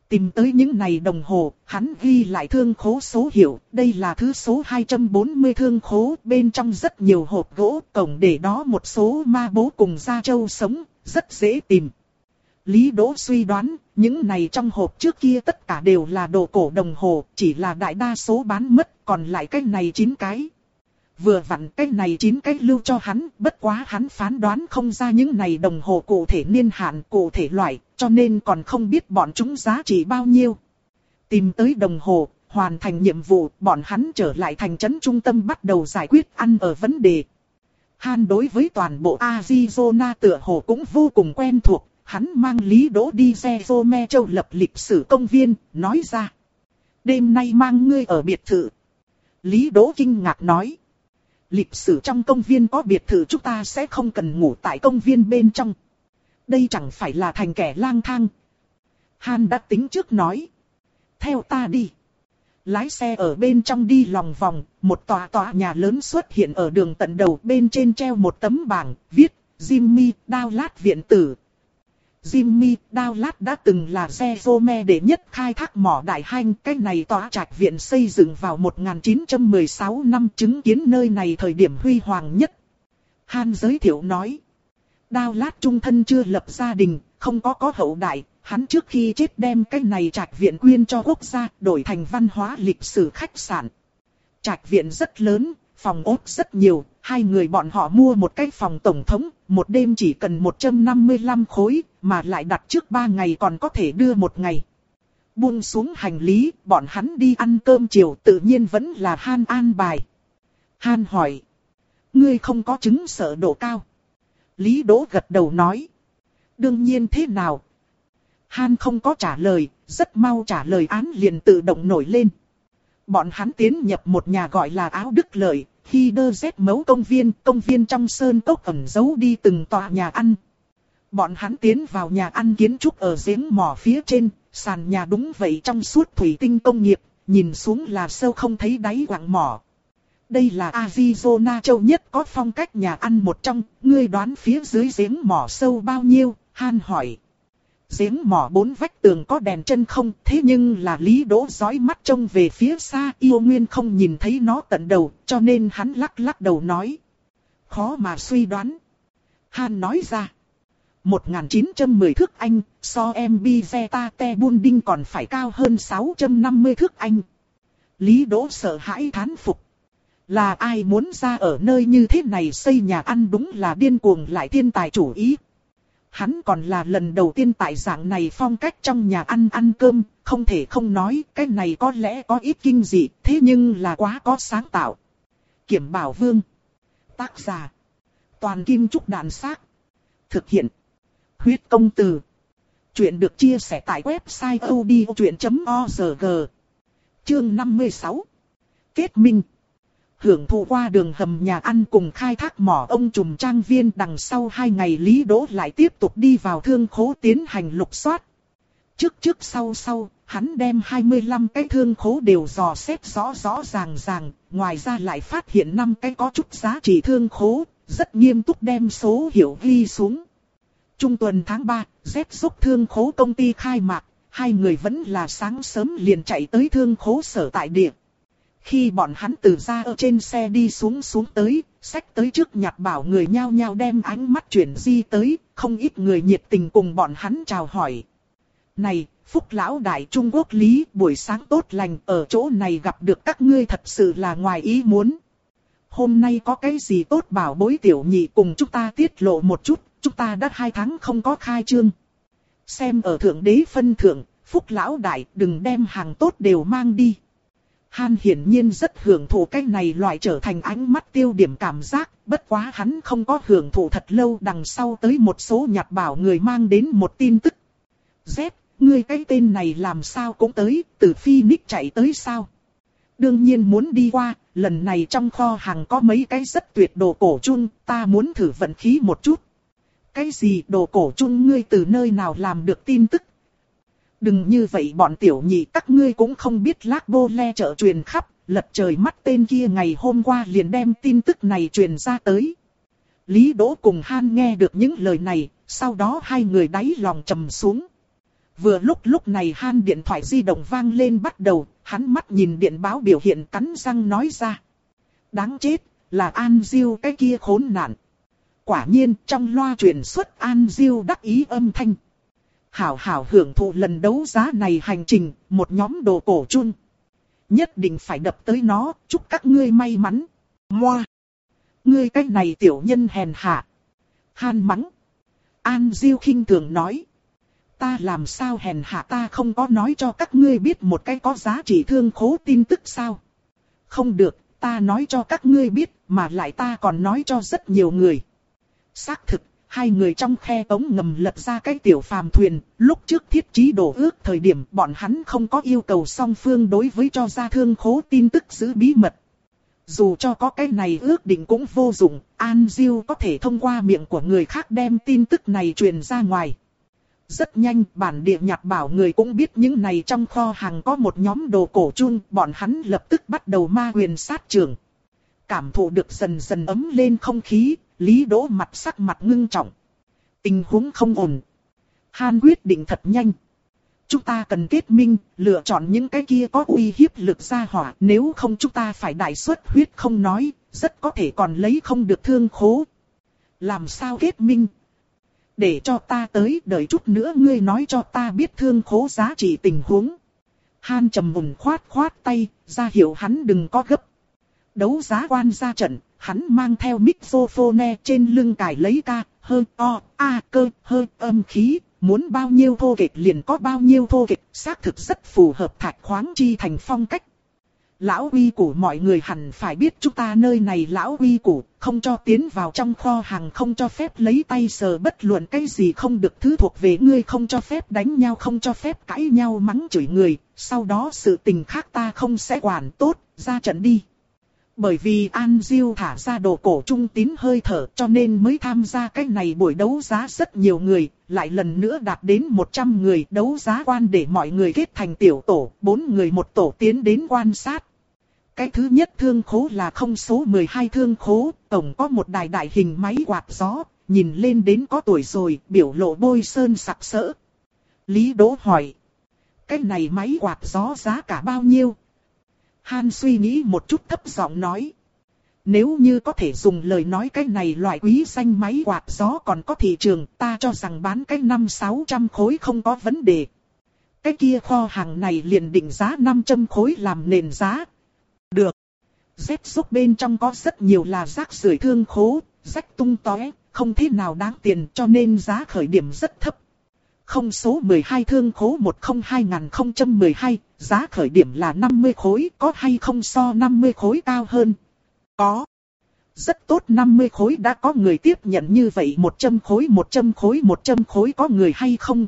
Tìm tới những này đồng hồ, hắn ghi lại thương khố số hiệu, đây là thứ số hai trăm bốn mươi thương khố, bên trong rất nhiều hộp gỗ, cổng để đó một số ma bố cùng da trâu sống, rất dễ tìm. Lý Đỗ suy đoán, những này trong hộp trước kia tất cả đều là đồ cổ đồng hồ, chỉ là đại đa số bán mất, còn lại cái này chín cái. Vừa vặn cái này chín cái lưu cho hắn, bất quá hắn phán đoán không ra những này đồng hồ cụ thể niên hạn, cụ thể loại, cho nên còn không biết bọn chúng giá trị bao nhiêu. Tìm tới đồng hồ, hoàn thành nhiệm vụ, bọn hắn trở lại thành trấn trung tâm bắt đầu giải quyết ăn ở vấn đề. Han đối với toàn bộ Arizona tựa hồ cũng vô cùng quen thuộc, hắn mang Lý Đỗ đi Jerome Châu lập lịch sử công viên, nói ra. Đêm nay mang ngươi ở biệt thự. Lý Đỗ kinh ngạc nói. Lịch sử trong công viên có biệt thự, chúng ta sẽ không cần ngủ tại công viên bên trong. Đây chẳng phải là thành kẻ lang thang. Han đã tính trước nói. Theo ta đi. Lái xe ở bên trong đi lòng vòng, một tòa tòa nhà lớn xuất hiện ở đường tận đầu, bên trên treo một tấm bảng, viết Jimmy Douglas viện tử. Jimmy Douglas đã từng là Jerome đệ nhất khai thác mỏ đại hanh. Cái này tòa trạch viện xây dựng vào một nghìn chín trăm mười sáu năm, chứng kiến nơi này thời điểm huy hoàng nhất. Han giới thiệu nói. Douglas trung thân chưa lập gia đình, không có có hậu đại. Hắn trước khi chết đem cái này trạch viện quyên cho quốc gia, đổi thành văn hóa lịch sử khách sạn. Trạch viện rất lớn, phòng ốt rất nhiều, hai người bọn họ mua một cái phòng tổng thống, một đêm chỉ cần một trăm năm mươi lăm khối, mà lại đặt trước ba ngày còn có thể đưa một ngày. Buông xuống hành lý, bọn hắn đi ăn cơm chiều, tự nhiên vẫn là Han an bài. Han hỏi. Ngươi không có chứng sợ độ cao. Lý Đỗ gật đầu nói. Đương nhiên thế nào? Han không có trả lời, rất mau trả lời án liền tự động nổi lên. Bọn hắn tiến nhập một nhà gọi là Áo Đức Lợi, khi đơ rét mấu công viên, công viên trong sơn cốc ẩn giấu đi từng tòa nhà ăn. Bọn hắn tiến vào nhà ăn kiến trúc ở giếng mỏ phía trên, sàn nhà đúng vậy trong suốt thủy tinh công nghiệp, nhìn xuống là sâu không thấy đáy quặng mỏ. Đây là Arizona châu nhất có phong cách nhà ăn một trong, ngươi đoán phía dưới giếng mỏ sâu bao nhiêu? Han hỏi. Giếng mỏ bốn vách tường có đèn chân không, thế nhưng là Lý Đỗ dõi mắt trông về phía xa, yêu nguyên không nhìn thấy nó tận đầu, cho nên hắn lắc lắc đầu nói. Khó mà suy đoán. Han nói ra. một nghìn chín trăm mười thước Anh, so Empire State Building còn phải cao hơn sáu trăm năm mươi thước Anh. Lý Đỗ sợ hãi thán phục. Là ai muốn ra ở nơi như thế này xây nhà ăn, đúng là điên cuồng lại thiên tài chủ ý. Hắn còn là lần đầu tiên tại dạng này phong cách trong nhà ăn ăn cơm, không thể không nói cái này có lẽ có ít kinh dị, thế nhưng là quá có sáng tạo. Kiểm Bảo Vương. Tác giả. Toàn Kim Trúc Đàn Xác. Thực hiện. Huyết Công Từ. Chuyện được chia sẻ tại website odchuyện chấm org. Chương năm mươi sáu. Kết minh. Hưởng thụ qua đường hầm nhà ăn cùng khai thác mỏ ông trùm trang viên, đằng sau hai ngày Lý Đỗ lại tiếp tục đi vào thương khố tiến hành lục soát. Trước trước sau sau, hắn đem hai mươi lăm cái thương khố đều dò xét rõ rõ ràng ràng, ngoài ra lại phát hiện năm cái có chút giá trị thương khố, rất nghiêm túc đem số hiệu ghi xuống. Trung tuần tháng ba, Z giúp thương khố công ty khai mạc, hai người vẫn là sáng sớm liền chạy tới thương khố sở tại địa. Khi bọn hắn từ ra ở trên xe đi xuống xuống tới, xách tới trước nhặt bảo người nhao nhao đem ánh mắt chuyển di tới, không ít người nhiệt tình cùng bọn hắn chào hỏi. Này, Phúc Lão Đại Trung Quốc Lý, buổi sáng tốt lành, ở chỗ này gặp được các ngươi thật sự là ngoài ý muốn. Hôm nay có cái gì tốt bảo bối tiểu nhị cùng chúng ta tiết lộ một chút, chúng ta đã hai tháng không có khai trương. Xem ở thượng đế phân thượng, Phúc Lão Đại đừng đem hàng tốt đều mang đi. Han hiển nhiên rất hưởng thụ cái này loại trở thành ánh mắt tiêu điểm cảm giác, bất quá hắn không có hưởng thụ thật lâu, đằng sau tới một số nhặt bảo người mang đến một tin tức. Z, ngươi cái tên này làm sao cũng tới, từ Phoenix chạy tới sao? Đương nhiên muốn đi qua, lần này trong kho hàng có mấy cái rất tuyệt đồ cổ chung, ta muốn thử vận khí một chút. Cái gì đồ cổ chung ngươi từ nơi nào làm được tin tức? Đừng như vậy bọn tiểu nhị, các ngươi cũng không biết lác bô le chợ truyền khắp, lật trời mắt tên kia ngày hôm qua liền đem tin tức này truyền ra tới. Lý Đỗ cùng Han nghe được những lời này, sau đó hai người đáy lòng trầm xuống. Vừa lúc lúc này Han điện thoại di động vang lên bắt đầu, hắn mắt nhìn điện báo biểu hiện cắn răng nói ra. Đáng chết, là An Diêu cái kia khốn nạn. Quả nhiên trong loa truyền xuất An Diêu đắc ý âm thanh. Hảo hảo hưởng thụ lần đấu giá này hành trình, một nhóm đồ cổ chun. Nhất định phải đập tới nó, chúc các ngươi may mắn. Moa! Ngươi cái này tiểu nhân hèn hạ. Han mắng. An Diêu khinh thường nói. Ta làm sao hèn hạ, ta không có nói cho các ngươi biết một cái có giá trị thương khố tin tức sao? Không được, ta nói cho các ngươi biết, mà lại ta còn nói cho rất nhiều người. Xác thực, hai người trong khe ống ngầm lật ra cái tiểu phàm thuyền, lúc trước thiết trí đổ ước thời điểm bọn hắn không có yêu cầu song phương đối với cho ra thương khố tin tức giữ bí mật. Dù cho có cái này ước định cũng vô dụng, An Diêu có thể thông qua miệng của người khác đem tin tức này truyền ra ngoài. Rất nhanh, bản địa nhặt bảo người cũng biết những này trong kho hàng có một nhóm đồ cổ chun, bọn hắn lập tức bắt đầu ma quyền sát trưởng. Cảm thụ được dần dần ấm lên không khí, Lý Đỗ mặt sắc mặt ngưng trọng. Tình huống không ổn. Han quyết định thật nhanh. Chúng ta cần kết minh, lựa chọn những cái kia có uy hiếp lực gia hỏa, nếu không chúng ta phải đại suất huyết không nói, rất có thể còn lấy không được thương khố. Làm sao kết minh? Để cho ta tới, đợi chút nữa ngươi nói cho ta biết thương khố giá trị tình huống. Han trầm mùn khoát khoát tay, ra hiệu hắn đừng có gấp. Đấu giá quan ra trận, hắn mang theo mixophone trên lưng cài lấy ca, hơ, o, a, cơ, hơ, âm khí, muốn bao nhiêu thô kịch liền có bao nhiêu thô kịch, xác thực rất phù hợp Thạch Khoáng Chi Thành phong cách. Lão quy củ mọi người hẳn phải biết chúng ta nơi này lão quy củ, không cho tiến vào trong kho hàng, không cho phép lấy tay sờ bất luận cái gì không được thứ thuộc về ngươi, không cho phép đánh nhau, không cho phép cãi nhau mắng chửi người, sau đó sự tình khác ta không sẽ quản, tốt, ra trận đi. Bởi vì An Diêu thả ra đồ cổ trung tín hơi thở cho nên mới tham gia cái này buổi đấu giá rất nhiều người, lại lần nữa đạt đến một trăm người. Đấu giá quan để mọi người kết thành tiểu tổ, bốn người một tổ tiến đến quan sát. Cái thứ nhất thương khố là không số mười hai thương khố, tổng có một đài đại hình máy quạt gió, nhìn lên đến có tuổi rồi, biểu lộ bôi sơn sặc sỡ. Lý Đỗ hỏi, cái này máy quạt gió giá cả bao nhiêu? Han suy nghĩ một chút thấp giọng nói. Nếu như có thể dùng lời nói cái này loại quý danh máy quạt gió còn có thị trường, ta cho rằng bán cái năm sáu trăm khối không có vấn đề. Cái kia kho hàng này liền định giá năm trăm khối làm nền giá. Được. Z xúc bên trong có rất nhiều là rác rưởi thương khố, rách tung tóe, không thế nào đáng tiền cho nên giá khởi điểm rất thấp. Không số mười hai thương khố một không hai không một hai, giá khởi điểm là năm mươi khối, có hay không so năm mươi khối cao hơn? Có. Rất tốt, năm mươi khối đã có người tiếp nhận như vậy, một trăm khối, một trăm khối, một trăm khối có người hay không?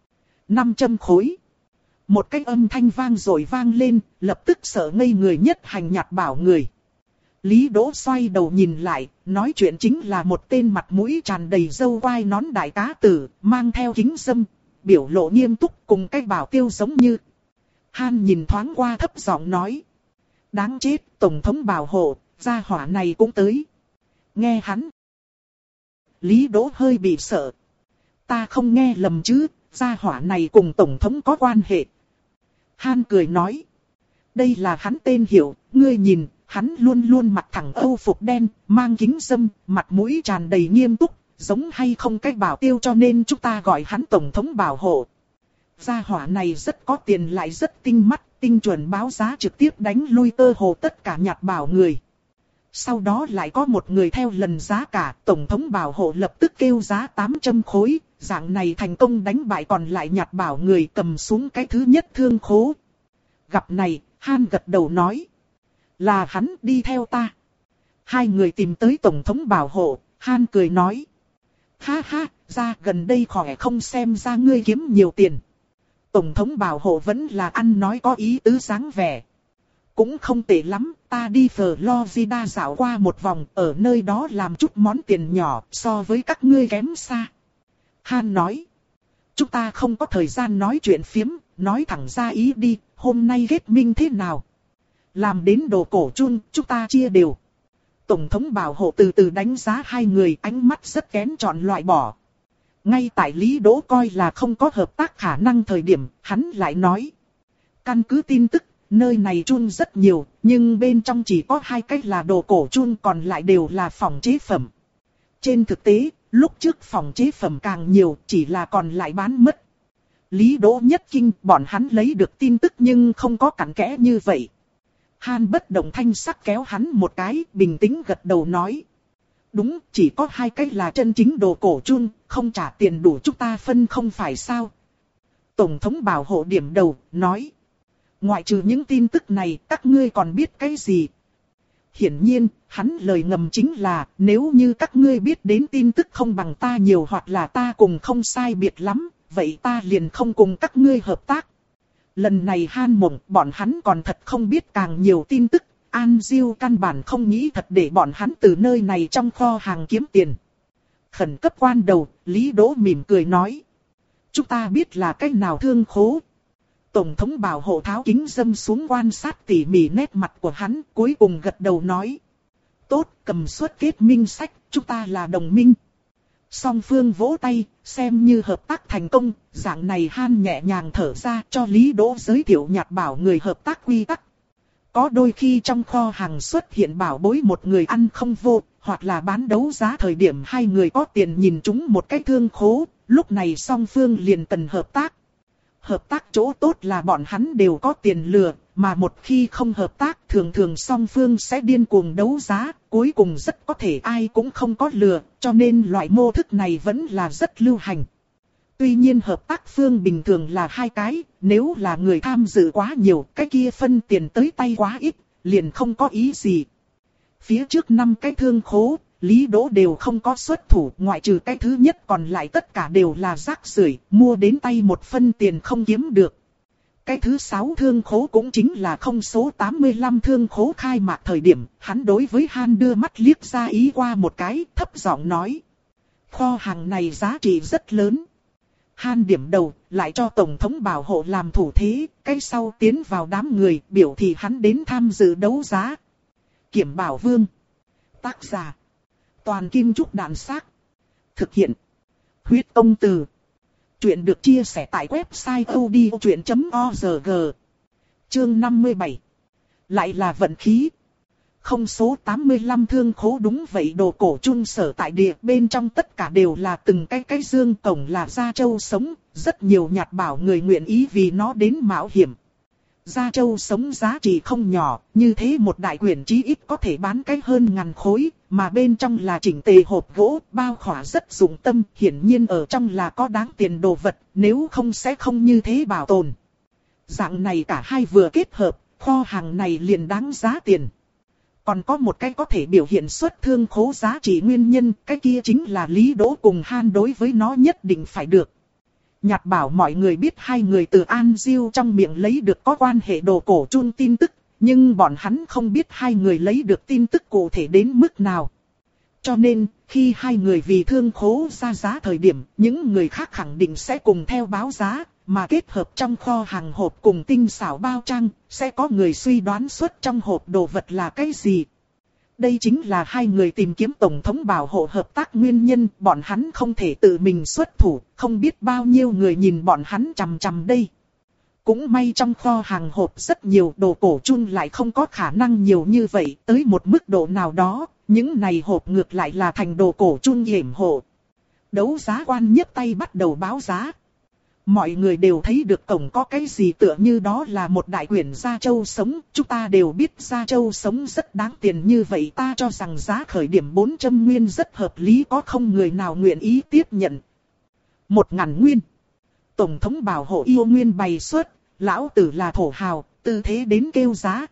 năm trăm khối. Một cái âm thanh vang rồi vang lên, lập tức sợ ngây người nhất hành nhặt bảo người. Lý Đỗ xoay đầu nhìn lại, nói chuyện chính là một tên mặt mũi tràn đầy râu quai nón đại cá tử, mang theo kính râm, biểu lộ nghiêm túc cùng cái bảo tiêu giống như. Han nhìn thoáng qua thấp giọng nói. Đáng chết, Tổng thống bảo hộ, gia hỏa này cũng tới. Nghe hắn. Lý Đỗ hơi bị sợ. Ta không nghe lầm chứ, gia hỏa này cùng Tổng thống có quan hệ. Han cười nói. Đây là hắn tên hiệu, ngươi nhìn. Hắn luôn luôn mặc thẳng âu phục đen, mang kính râm, mặt mũi tràn đầy nghiêm túc, giống hay không cái bảo tiêu cho nên chúng ta gọi hắn Tổng thống bảo hộ. Gia hỏa này rất có tiền lại rất tinh mắt, tinh chuẩn báo giá trực tiếp đánh lui cơ hồ tất cả nhặt bảo người. Sau đó lại có một người theo lần giá cả, Tổng thống bảo hộ lập tức kêu giá tám trăm khối, dạng này thành công đánh bại còn lại nhặt bảo người, cầm xuống cái thứ nhất thương khố. Gặp này, Han gật đầu nói. Là hắn, đi theo ta. Hai người tìm tới Tổng thống bảo hộ, Han cười nói. Ha ha, ra gần đây khỏe không, xem ra ngươi kiếm nhiều tiền. Tổng thống bảo hộ vẫn là ăn nói có ý tứ dáng vẻ. Cũng không tệ lắm, ta đi Florida dạo qua một vòng, ở nơi đó làm chút món tiền nhỏ, so với các ngươi kém xa. Han nói. Chúng ta không có thời gian nói chuyện phiếm, nói thẳng ra ý đi, hôm nay kết minh thế nào? Làm đến đồ cổ chun, chúng ta chia đều. Tổng thống bảo hộ từ từ đánh giá hai người, ánh mắt rất kén chọn loại bỏ. Ngay tại Lý Đỗ coi là không có hợp tác khả năng thời điểm, hắn lại nói. Căn cứ tin tức, nơi này chun rất nhiều, nhưng bên trong chỉ có hai cái là đồ cổ chun, còn lại đều là phòng chế phẩm. Trên thực tế, lúc trước phòng chế phẩm càng nhiều, chỉ là còn lại bán mất. Lý Đỗ nhất kinh, bọn hắn lấy được tin tức nhưng không có cặn kẽ như vậy. Han bất động thanh sắc kéo hắn một cái, bình tĩnh gật đầu nói. Đúng, chỉ có hai cái là chân chính đồ cổ chun, không trả tiền đủ chúng ta phân không phải sao. Tổng thống bảo hộ điểm đầu, nói. Ngoại trừ những tin tức này, các ngươi còn biết cái gì? Hiển nhiên, hắn lời ngầm chính là, nếu như các ngươi biết đến tin tức không bằng ta nhiều hoặc là ta cùng không sai biệt lắm, vậy ta liền không cùng các ngươi hợp tác. Lần này Han mộng, bọn hắn còn thật không biết càng nhiều tin tức, An Diêu căn bản không nghĩ thật để bọn hắn từ nơi này trong kho hàng kiếm tiền. Khẩn cấp quan đầu, Lý Đỗ mỉm cười nói. Chúng ta biết là cách nào thương khố. Tổng thống bảo hộ tháo kính dâm xuống quan sát tỉ mỉ nét mặt của hắn, cuối cùng gật đầu nói. Tốt, cầm suất kết minh sách, chúng ta là đồng minh. Song phương vỗ tay, xem như hợp tác thành công, dạng này Han nhẹ nhàng thở ra cho Lý Đỗ giới thiệu nhặt bảo người hợp tác quy tắc. Có đôi khi trong kho hàng xuất hiện bảo bối một người ăn không vô, hoặc là bán đấu giá thời điểm hai người có tiền nhìn chúng một cái thương khố, lúc này song phương liền cần hợp tác. Hợp tác chỗ tốt là bọn hắn đều có tiền lừa, mà một khi không hợp tác thường thường song phương sẽ điên cuồng đấu giá, cuối cùng rất có thể ai cũng không có lừa, cho nên loại mô thức này vẫn là rất lưu hành. Tuy nhiên hợp tác phương bình thường là hai cái, nếu là người tham dự quá nhiều, cái kia phân tiền tới tay quá ít, liền không có ý gì. Phía trước năm cái thương khố, Lý Đỗ đều không có xuất thủ, ngoại trừ cái thứ nhất còn lại tất cả đều là rác rưởi, mua đến tay một phân tiền không kiếm được. Cái thứ sáu thương khố cũng chính là không số tám mươi lăm thương khố khai mạc thời điểm, hắn đối với Han đưa mắt liếc ra ý qua một cái, thấp giọng nói. Kho hàng này giá trị rất lớn. Han điểm đầu, lại cho Tổng thống bảo hộ làm thủ thế, cái sau tiến vào đám người, biểu thị hắn đến tham dự đấu giá. Kiểm Bảo Vương. Tác giả. Toàn Kim Trúc Đạn Xác. Thực hiện. Huyết Công Từ. Chuyện được chia sẻ tại website odchuyện chấm org. Chương năm mươi bảy. Lại là vận khí. Không số tám mươi lăm thương khố đúng vậy, đồ cổ chung sở tại địa bên trong tất cả đều là từng cái cái dương, cổng là Gia Châu sống, rất nhiều nhặt bảo người nguyện ý vì nó đến mạo hiểm. Gia Châu sống giá trị không nhỏ, như thế một đại quyển chí ít có thể bán cái hơn ngàn khối, mà bên trong là chỉnh tề hộp gỗ, bao khỏa rất dụng tâm, hiển nhiên ở trong là có đáng tiền đồ vật, nếu không sẽ không như thế bảo tồn. Dạng này cả hai vừa kết hợp, kho hàng này liền đáng giá tiền. Còn có một cái có thể biểu hiện xuất thương khố giá trị nguyên nhân, cái kia chính là Lý Đỗ cùng Han đối với nó nhất định phải được. Nhặt bảo mọi người biết hai người từ An Diêu trong miệng lấy được có quan hệ đồ cổ chun tin tức, nhưng bọn hắn không biết hai người lấy được tin tức cụ thể đến mức nào. Cho nên, khi hai người vì thương khố ra giá thời điểm, những người khác khẳng định sẽ cùng theo báo giá, mà kết hợp trong kho hàng hộp cùng tinh xảo bao trang, sẽ có người suy đoán suốt trong hộp đồ vật là cái gì. Đây chính là hai người tìm kiếm Tổng thống bảo hộ hợp tác nguyên nhân, bọn hắn không thể tự mình xuất thủ, không biết bao nhiêu người nhìn bọn hắn chằm chằm đây. Cũng may trong kho hàng hộp rất nhiều, đồ cổ chun lại không có khả năng nhiều như vậy, tới một mức độ nào đó, những này hộp ngược lại là thành đồ cổ chun yểm hộ. Đấu giá quan nhấc tay bắt đầu báo giá. Mọi người đều thấy được cổng có cái gì tựa như đó là một đại quyển Gia Châu sống, chúng ta đều biết Gia Châu sống rất đáng tiền như vậy, ta cho rằng giá khởi điểm bốn trăm nguyên rất hợp lý, có không người nào nguyện ý tiếp nhận. Một ngàn nguyên. Tổng thống bảo hộ yêu nguyên bày suất, lão tử là thổ hào, tư thế đến kêu giá.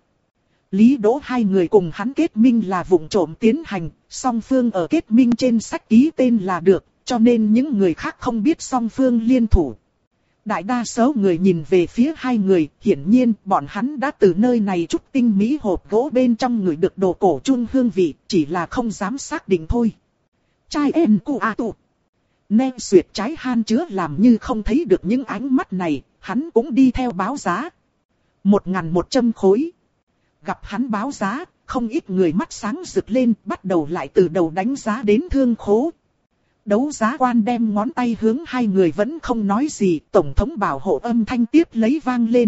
Lý Đỗ hai người cùng hắn kết minh là vụng trộm tiến hành, song phương ở kết minh trên sách ký tên là được, cho nên những người khác không biết song phương liên thủ. Đại đa số người nhìn về phía hai người, hiển nhiên bọn hắn đã từ nơi này chút tinh mỹ hộp gỗ bên trong người được đồ cổ chun hương vị, chỉ là không dám xác định thôi. Trai en cu a tụ. Nên xuyệt trái Han chứa làm như không thấy được những ánh mắt này, hắn cũng đi theo báo giá. Một ngàn một trăm khối. Gặp hắn báo giá, không ít người mắt sáng rực lên, bắt đầu lại từ đầu đánh giá đến thương khố. Đấu giá quan đem ngón tay hướng hai người vẫn không nói gì, tổng thống bảo hộ âm thanh tiếp lấy vang lên.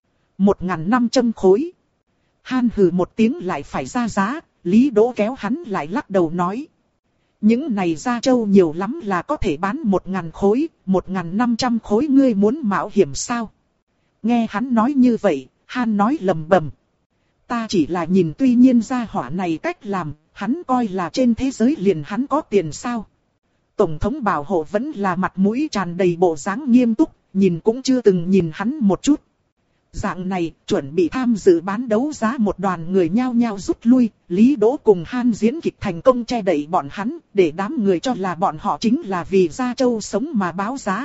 Một ngàn năm trăm khối. Han hừ một tiếng lại phải ra giá, Lý Đỗ kéo hắn lại lắc đầu nói. Những này gia châu nhiều lắm là có thể bán một ngàn khối, một ngàn năm trăm khối ngươi muốn mạo hiểm sao? Nghe hắn nói như vậy, Han nói lầm bầm. Ta chỉ là nhìn tuy nhiên gia hỏa này cách làm, hắn coi là trên thế giới liền hắn có tiền sao? Tổng thống bảo hộ vẫn là mặt mũi tràn đầy bộ dáng nghiêm túc, nhìn cũng chưa từng nhìn hắn một chút. Dạng này, chuẩn bị tham dự bán đấu giá một đoàn người nhao nhao rút lui, Lý Đỗ cùng Han diễn kịch thành công che đậy bọn hắn, để đám người cho là bọn họ chính là vì Gia Châu sống mà báo giá.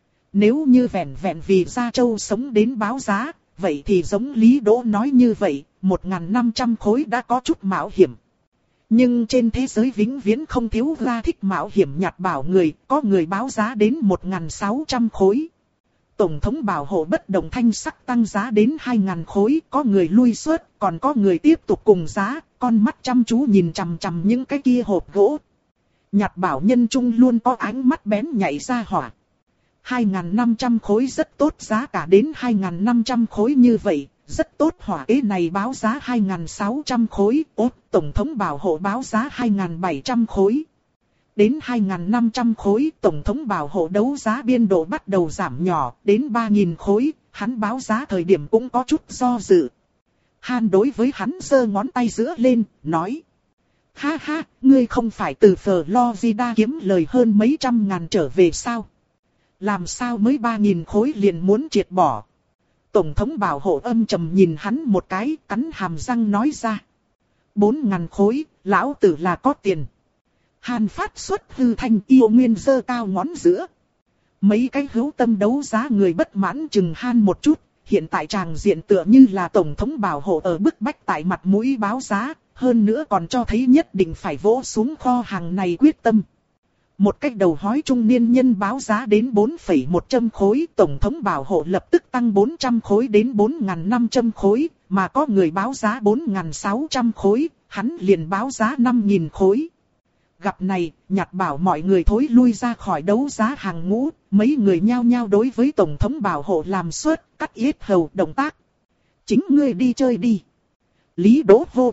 Nếu như vẹn vẹn vì Gia Châu sống đến báo giá, vậy thì giống Lý Đỗ nói như vậy, một nghìn năm trăm khối đã có chút mạo hiểm. Nhưng trên thế giới vĩnh viễn không thiếu ra thích mạo hiểm nhặt bảo người, có người báo giá đến một nghìn sáu trăm khối. Tổng thống bảo hộ bất động thanh sắc tăng giá đến hai nghìn khối, có người lui suất, còn có người tiếp tục cùng giá, con mắt chăm chú nhìn chằm chằm những cái kia hộp gỗ. Nhặt bảo nhân trung luôn có ánh mắt bén nhạy ra hỏa. hai nghìn năm trăm khối rất tốt, giá cả đến hai nghìn năm trăm khối như vậy, rất tốt. Hỏa kế này báo giá hai nghìn sáu trăm khối, ốt, tổng thống bảo hộ báo giá hai nghìn bảy trăm khối. Đến hai nghìn năm trăm khối, tổng thống bảo hộ đấu giá biên độ bắt đầu giảm nhỏ, đến ba nghìn khối, hắn báo giá thời điểm cũng có chút do dự. Han đối với hắn giơ ngón tay giữa lên, nói. Ha ha, ngươi không phải từ Florida kiếm lời hơn mấy trăm ngàn trở về sao? Làm sao mới ba nghìn khối liền muốn triệt bỏ? Tổng thống bảo hộ âm trầm nhìn hắn một cái, cắn hàm răng nói ra. Bốn ngàn khối, lão tử là có tiền. Han phát xuất hư thanh, yêu nguyên giơ cao ngón giữa. Mấy cái hữu tâm đấu giá người bất mãn chừng Han một chút. Hiện tại tràng diện tựa như là tổng thống bảo hộ ở bức bách tại mặt mũi báo giá. Hơn nữa còn cho thấy nhất định phải vỗ xuống kho hàng này quyết tâm. Một cách đầu hói trung niên nhân báo giá đến bốn phẩy một trăm khối. Tổng thống bảo hộ lập tức tăng bốn trăm khối đến bốn nghìn năm trăm khối. Mà có người báo giá bốn nghìn sáu trăm khối. Hắn liền báo giá năm nghìn khối. Gặp này, nhặt bảo mọi người thối lui ra khỏi đấu giá hàng ngũ, mấy người nhao nhao đối với tổng thống bảo hộ làm suất, cắt yết hầu động tác. Chính ngươi đi chơi đi. Lý Đỗ hô.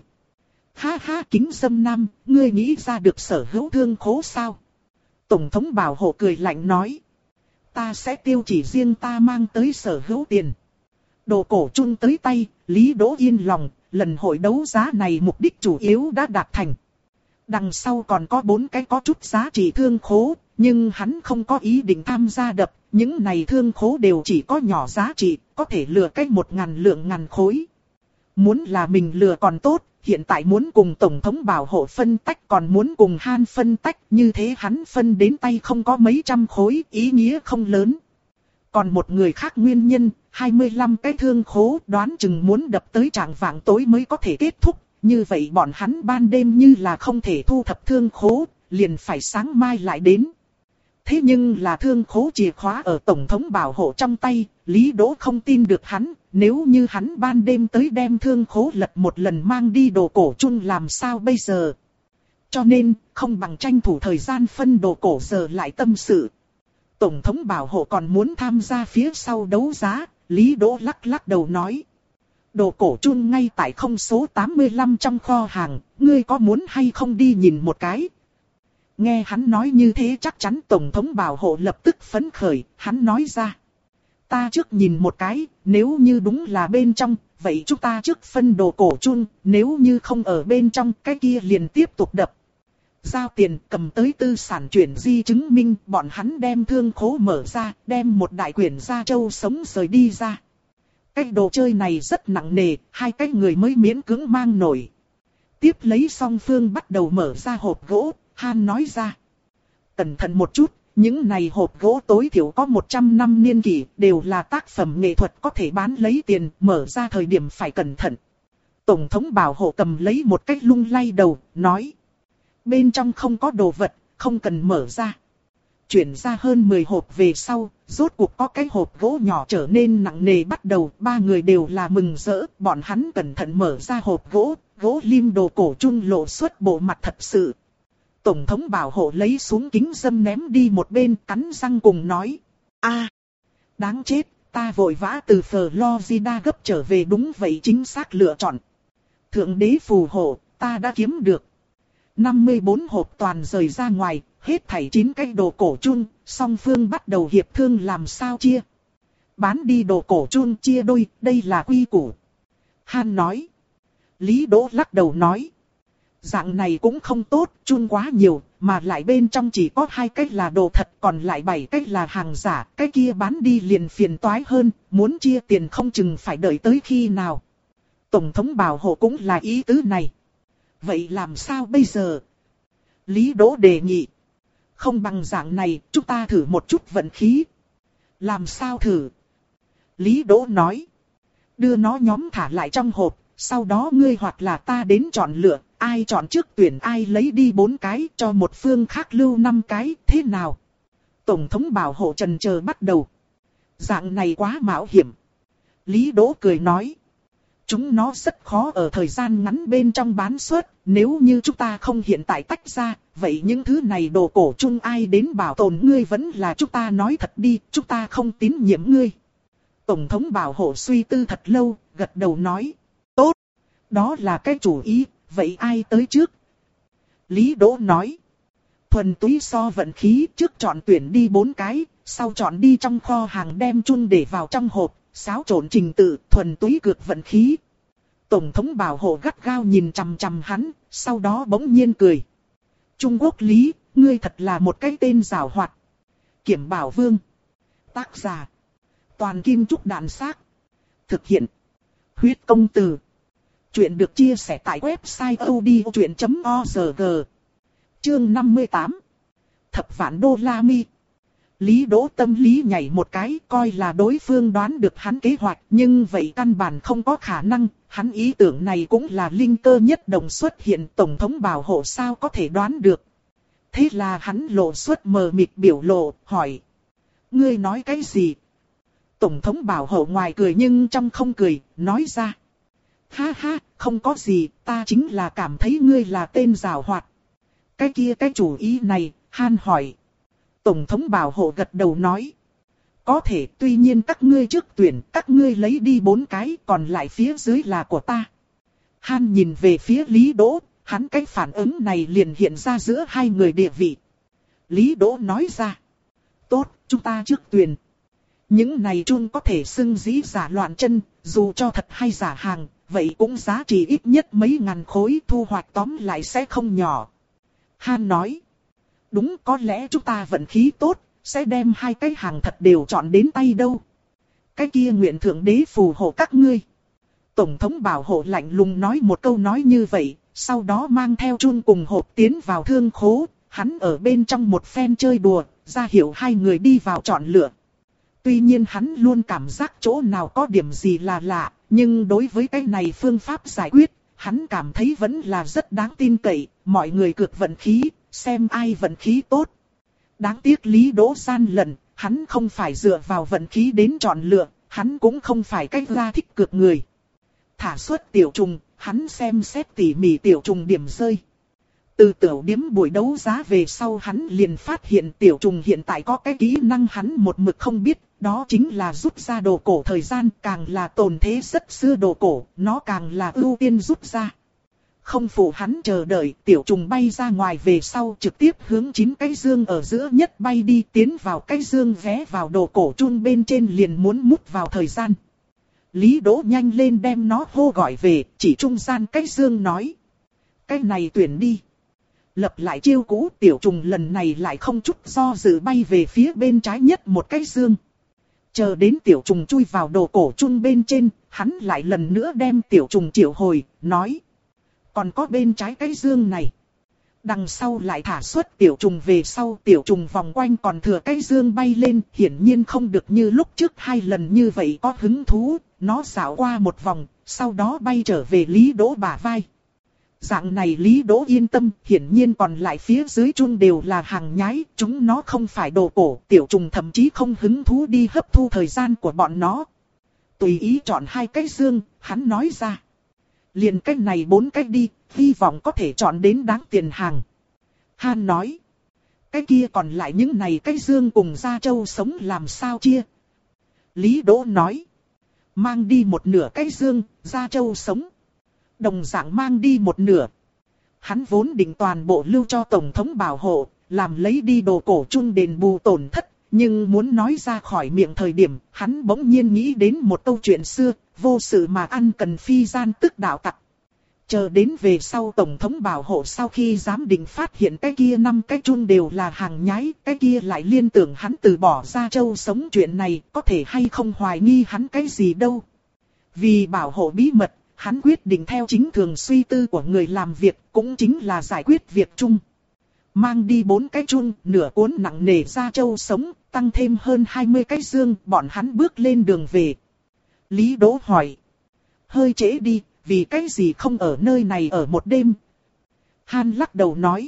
Ha ha, Kính Dâm Nam, ngươi nghĩ ra được sở hữu thương khố sao? Tổng thống bảo hộ cười lạnh nói. Ta sẽ tiêu chỉ riêng ta mang tới sở hữu tiền. Đồ cổ chung tới tay, Lý Đỗ yên lòng, lần hội đấu giá này mục đích chủ yếu đã đạt thành. Đằng sau còn có bốn cái có chút giá trị thương khố, nhưng hắn không có ý định tham gia đập, những này thương khố đều chỉ có nhỏ giá trị, có thể lừa cách một ngàn lượng ngàn khối. Muốn là mình lừa còn tốt, hiện tại muốn cùng tổng thống bảo hộ phân tách còn muốn cùng Han phân tách, như thế hắn phân đến tay không có mấy trăm khối, ý nghĩa không lớn. Còn một người khác nguyên nhân, hai mươi lăm cái thương khố đoán chừng muốn đập tới trạng vạng tối mới có thể kết thúc. Như vậy bọn hắn ban đêm như là không thể thu thập thương khố, liền phải sáng mai lại đến. Thế nhưng là thương khố chìa khóa ở tổng thống bảo hộ trong tay, Lý Đỗ không tin được hắn, nếu như hắn ban đêm tới đem thương khố lật một lần mang đi đồ cổ chung làm sao bây giờ. Cho nên, không bằng tranh thủ thời gian phân đồ cổ giờ lại tâm sự. Tổng thống bảo hộ còn muốn tham gia phía sau đấu giá, Lý Đỗ lắc lắc đầu nói. Đồ cổ chun ngay tại không số tám mươi lăm trong kho hàng, ngươi có muốn hay không đi nhìn một cái? Nghe hắn nói như thế chắc chắn tổng thống bảo hộ lập tức phấn khởi, hắn nói ra. Ta trước nhìn một cái, nếu như đúng là bên trong, vậy chúng ta trước phân đồ cổ chun, nếu như không ở bên trong, cái kia liền tiếp tục đập. Giao tiền cầm tới tư sản chuyển di chứng minh, bọn hắn đem thương khố mở ra, đem một đại quyển gia châu sống rời đi ra. Cái đồ chơi này rất nặng nề, hai cái người mới miễn cưỡng mang nổi. Tiếp lấy song phương bắt đầu mở ra hộp gỗ, Han nói ra. Cẩn thận một chút, những này hộp gỗ tối thiểu có một trăm năm niên kỷ, đều là tác phẩm nghệ thuật có thể bán lấy tiền, mở ra thời điểm phải cẩn thận. Tổng thống bảo hộ cầm lấy một cái lung lay đầu, nói. Bên trong không có đồ vật, không cần mở ra. Chuyển ra hơn mười hộp về sau, rốt cuộc có cái hộp gỗ nhỏ trở nên nặng nề bắt đầu, ba người đều là mừng rỡ, bọn hắn cẩn thận mở ra hộp gỗ, gỗ lim đồ cổ chung lộ xuất bộ mặt thật sự. Tổng thống bảo hộ lấy xuống kính dâm ném đi một bên, cắn răng cùng nói. A, đáng chết, ta vội vã từ Florida gấp trở về, đúng vậy, chính xác lựa chọn. Thượng đế phù hộ, ta đã kiếm được. năm mươi bốn hộp toàn rời ra ngoài, hết thảy chín cái đồ cổ chun, song phương bắt đầu hiệp thương làm sao chia. Bán đi đồ cổ chun chia đôi, đây là quy củ. Han nói. Lý Đỗ lắc đầu nói. Dạng này cũng không tốt, chun quá nhiều, mà lại bên trong chỉ có hai cái là đồ thật, còn lại bảy cái là hàng giả, cái kia bán đi liền phiền toái hơn, muốn chia tiền không chừng phải đợi tới khi nào. Tổng thống bảo hộ cũng là ý tứ này. Vậy làm sao bây giờ? Lý Đỗ đề nghị. Không bằng dạng này, chúng ta thử một chút vận khí. Làm sao thử? Lý Đỗ nói. Đưa nó nhóm thả lại trong hộp, sau đó ngươi hoặc là ta đến chọn lựa, ai chọn trước tuyển ai lấy đi bốn cái, cho một phương khác lưu năm cái, thế nào? Tổng thống bảo hộ chần chờ bắt đầu. Dạng này quá mạo hiểm. Lý Đỗ cười nói. Chúng nó rất khó ở thời gian ngắn bên trong bán xuất, nếu như chúng ta không hiện tại tách ra, vậy những thứ này đồ cổ chung ai đến bảo tồn ngươi vẫn là chúng ta nói thật đi, chúng ta không tín nhiệm ngươi. Tổng thống bảo hộ suy tư thật lâu, gật đầu nói. Tốt, đó là cái chủ ý, vậy ai tới trước? Lý Đỗ nói. Thuần túy so vận khí, trước chọn tuyển đi bốn cái, sau chọn đi trong kho hàng đem chung để vào trong hộp. Xáo trộn trình tự, thuần túy cược vận khí. Tổng thống bảo hộ gắt gao nhìn chằm chằm hắn, sau đó bỗng nhiên cười. Trung Quốc Lý, ngươi thật là một cái tên giàu hoạt. Kiểm Bảo Vương. Tác giả. Toàn Kim Trúc Đàn Xác. Thực hiện. Huyết Công Từ. Chuyện được chia sẻ tại website odchuyện chấm org. Chương năm mươi tám. Thập vạn đô la mi. Lý Đỗ tâm lý nhảy một cái, coi là đối phương đoán được hắn kế hoạch, nhưng vậy căn bản không có khả năng, hắn ý tưởng này cũng là linh cơ nhất đồng xuất hiện, tổng thống bảo hộ sao có thể đoán được. Thế là hắn lộ xuất mờ mịt biểu lộ, hỏi. Ngươi nói cái gì? Tổng thống bảo hộ ngoài cười nhưng trong không cười, nói ra. Ha ha, không có gì, ta chính là cảm thấy ngươi là tên giàu hoạt. Cái kia cái chủ ý này, Han hỏi. Tổng thống bảo hộ gật đầu nói. Có thể, tuy nhiên các ngươi trước tuyển, các ngươi lấy đi bốn cái, còn lại phía dưới là của ta. Han nhìn về phía Lý Đỗ, hắn cái phản ứng này liền hiện ra giữa hai người địa vị. Lý Đỗ nói ra. Tốt, chúng ta trước tuyển. Những này chun có thể xưng dĩ giả loạn chân, dù cho thật hay giả hàng, vậy cũng giá trị ít nhất mấy ngàn khối, thu hoạch tóm lại sẽ không nhỏ. Han nói. Đúng, có lẽ chúng ta vận khí tốt, sẽ đem hai cái hàng thật đều chọn đến tay đâu. Cái kia nguyện thượng đế phù hộ các ngươi. Tổng thống bảo hộ lạnh lùng nói một câu nói như vậy, sau đó mang theo chun cùng hộp tiến vào thương khố, hắn ở bên trong một phen chơi đùa, ra hiệu hai người đi vào chọn lựa. Tuy nhiên hắn luôn cảm giác chỗ nào có điểm gì là lạ, nhưng đối với cái này phương pháp giải quyết, hắn cảm thấy vẫn là rất đáng tin cậy, mọi người cược vận khí. Xem ai vận khí tốt. Đáng tiếc Lý Đỗ gian lận, hắn không phải dựa vào vận khí đến chọn lựa, hắn cũng không phải cách ra thích cược người. Thả xuất tiểu trùng, hắn xem xét tỉ mỉ tiểu trùng điểm rơi. Từ tiểu điếm buổi đấu giá về sau hắn liền phát hiện tiểu trùng hiện tại có cái kỹ năng hắn một mực không biết, đó chính là rút ra đồ cổ thời gian, càng là tồn thế rất xưa đồ cổ, nó càng là ưu tiên rút ra. Không phụ hắn chờ đợi, tiểu trùng bay ra ngoài về sau trực tiếp hướng chín cái dương ở giữa nhất bay đi, tiến vào cái dương vé vào đồ cổ chun bên trên liền muốn mút vào thời gian. Lý Đỗ nhanh lên đem nó hô gọi về, chỉ trung gian cái dương nói. Cái này tuyển đi. Lập lại chiêu cũ, tiểu trùng lần này lại không chút do dự bay về phía bên trái nhất một cái dương. Chờ đến tiểu trùng chui vào đồ cổ chun bên trên, hắn lại lần nữa đem tiểu trùng triệu hồi, nói. Còn có bên trái cái dương này. Đằng sau lại thả xuất tiểu trùng về sau, tiểu trùng vòng quanh còn thừa cái dương bay lên, hiển nhiên không được như lúc trước hai lần như vậy có hứng thú, nó xảo qua một vòng, sau đó bay trở về Lý Đỗ bả vai. Dạng này Lý Đỗ yên tâm, hiển nhiên còn lại phía dưới chun đều là hàng nhái, chúng nó không phải đồ cổ, tiểu trùng thậm chí không hứng thú đi hấp thu thời gian của bọn nó. Tùy ý chọn hai cái dương, hắn nói ra. Liền cách này bốn cách đi, hy vọng có thể chọn đến đáng tiền hàng. Han nói. Cái kia còn lại những này cái dương cùng Gia Châu sống làm sao chia? Lý Đỗ nói. Mang đi một nửa cái dương, Gia Châu sống. Đồng dạng mang đi một nửa. Hắn vốn định toàn bộ lưu cho Tổng thống bảo hộ, làm lấy đi đồ cổ chung đền bù tổn thất. Nhưng muốn nói ra khỏi miệng thời điểm, hắn bỗng nhiên nghĩ đến một câu chuyện xưa, vô sự mà ăn cần phi gian tức đạo tặc. Chờ đến về sau Tổng thống bảo hộ sau khi giám định phát hiện cái kia năm cái chung đều là hàng nhái, cái kia lại liên tưởng hắn từ bỏ Gia Châu sống chuyện này, có thể hay không hoài nghi hắn cái gì đâu. Vì bảo hộ bí mật, hắn quyết định theo chính thường suy tư của người làm việc, cũng chính là giải quyết việc chung. Mang đi bốn cái chung, nửa cuốn nặng nề Gia Châu sống, tăng thêm hơn hai mươi cái dương, bọn hắn bước lên đường về. Lý Đỗ hỏi. Hơi trễ đi, vì cái gì không ở nơi này ở một đêm? Han lắc đầu nói.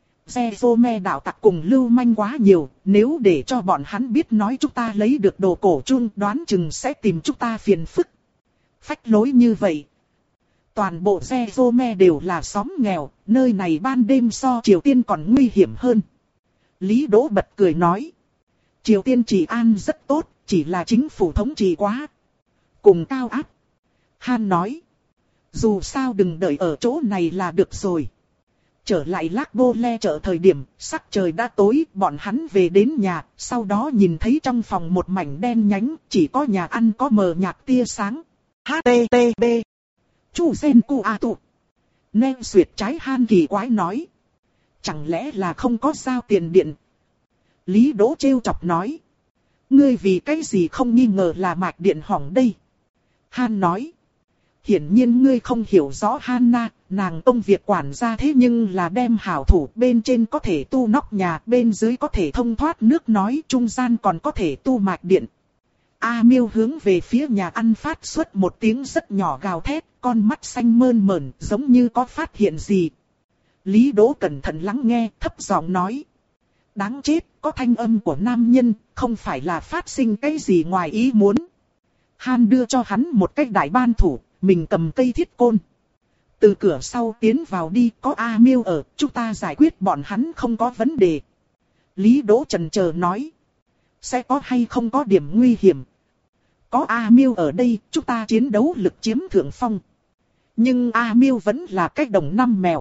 Zerome đạo tặc cùng lưu manh quá nhiều, nếu để cho bọn hắn biết nói chúng ta lấy được đồ cổ chung, đoán chừng sẽ tìm chúng ta phiền phức. Phách lối như vậy. Toàn bộ Zerome đều là xóm nghèo, nơi này ban đêm so Triều Tiên còn nguy hiểm hơn. Lý Đỗ bật cười nói. Triều Tiên trị an rất tốt, chỉ là chính phủ thống trị quá cùng cao áp. Han nói. Dù sao đừng đợi ở chỗ này là được rồi. Trở lại Lac Bole chợ thời điểm, sắc trời đã tối, bọn hắn về đến nhà, sau đó nhìn thấy trong phòng một mảnh đen nhánh, chỉ có nhà ăn có mờ nhạt tia sáng. hát tê tê pê Chu Gen Cu A Tụ. Nem Xuyệt trái Han kỳ quái nói. Chẳng lẽ là không có giao tiền điện? Lý Đỗ trêu chọc nói. Ngươi vì cái gì không nghi ngờ là mạch điện hỏng đây? Han nói. Hiển nhiên ngươi không hiểu rõ Hanna, nàng công việc quản gia thế nhưng là đem hảo thủ, bên trên có thể tu nóc nhà, bên dưới có thể thông thoát nước nói, trung gian còn có thể tu mạch điện. A Miêu hướng về phía nhà ăn phát xuất một tiếng rất nhỏ gào thét, con mắt xanh mơn mởn, giống như có phát hiện gì. Lý Đỗ cẩn thận lắng nghe, thấp giọng nói. Đáng chết, có thanh âm của nam nhân, không phải là phát sinh cái gì ngoài ý muốn. Han đưa cho hắn một cái đại ban thủ, mình cầm cây thiết côn. Từ cửa sau tiến vào đi, có A Miêu ở, chúng ta giải quyết bọn hắn không có vấn đề. Lý Đỗ chần chờ nói. Sẽ có hay không có điểm nguy hiểm. Có A Miêu ở đây, chúng ta chiến đấu lực chiếm thượng phong. Nhưng A Miêu vẫn là cái đồng năm mèo.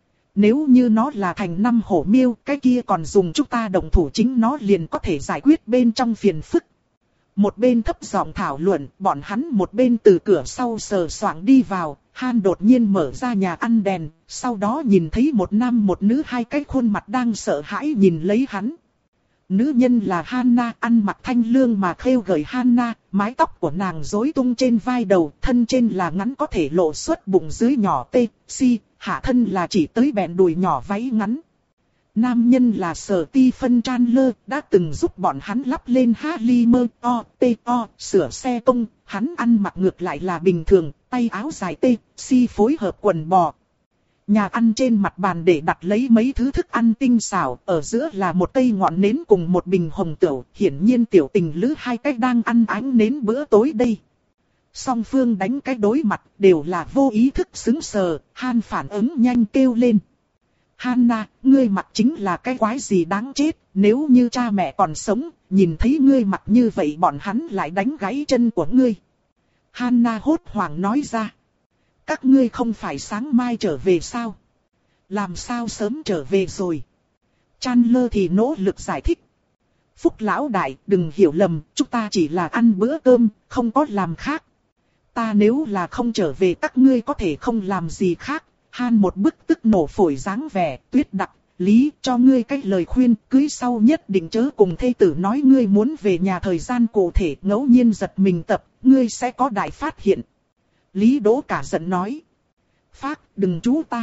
Nếu như nó là thành năm hổ miêu, cái kia còn dùng chúng ta đồng thủ chính nó liền có thể giải quyết bên trong phiền phức. Một bên thấp giọng thảo luận, bọn hắn một bên từ cửa sau sờ soạng đi vào. Han đột nhiên mở ra nhà ăn đèn, sau đó nhìn thấy một nam một nữ hai cái khuôn mặt đang sợ hãi nhìn lấy hắn. Nữ nhân là Hanna, ăn mặc thanh lương mà khêu gợi Hanna, mái tóc của nàng rối tung trên vai đầu, thân trên là ngắn có thể lộ xuất bụng dưới nhỏ tê, si, hạ thân là chỉ tới bẹn đùi nhỏ váy ngắn. Nam nhân là Sở Ti Phân Chandler, đã từng giúp bọn hắn lắp lên Halimer O, T O, sửa xe công, hắn ăn mặc ngược lại là bình thường, tay áo dài tê, si phối hợp quần bò. Nhà ăn trên mặt bàn để đặt lấy mấy thứ thức ăn tinh xảo, ở giữa là một cây ngọn nến cùng một bình hồng tửu, hiển nhiên tiểu tình lữ hai cách đang ăn ánh nến bữa tối đây. Song phương đánh cái đối mặt, đều là vô ý thức sững sờ, Han phản ứng nhanh kêu lên. Hanna, ngươi mặc chính là cái quái gì đáng chết, nếu như cha mẹ còn sống, nhìn thấy ngươi mặc như vậy bọn hắn lại đánh gãy chân của ngươi. Hanna hốt hoảng nói ra. Các ngươi không phải sáng mai trở về sao? Làm sao sớm trở về rồi? Chandler thì nỗ lực giải thích. Phúc lão đại, đừng hiểu lầm, chúng ta chỉ là ăn bữa cơm, không có làm khác. Ta nếu là không trở về các ngươi có thể không làm gì khác. Han một bức tức nổ phổi dáng vẻ, Tuyết đặc, Lý, cho ngươi cách lời khuyên, cưới sau nhất định chớ cùng thê tử nói ngươi muốn về nhà thời gian cụ thể, ngẫu nhiên giật mình tập, ngươi sẽ có đại phát hiện. Lý Đỗ cả giận nói. Phác, đừng chú ta.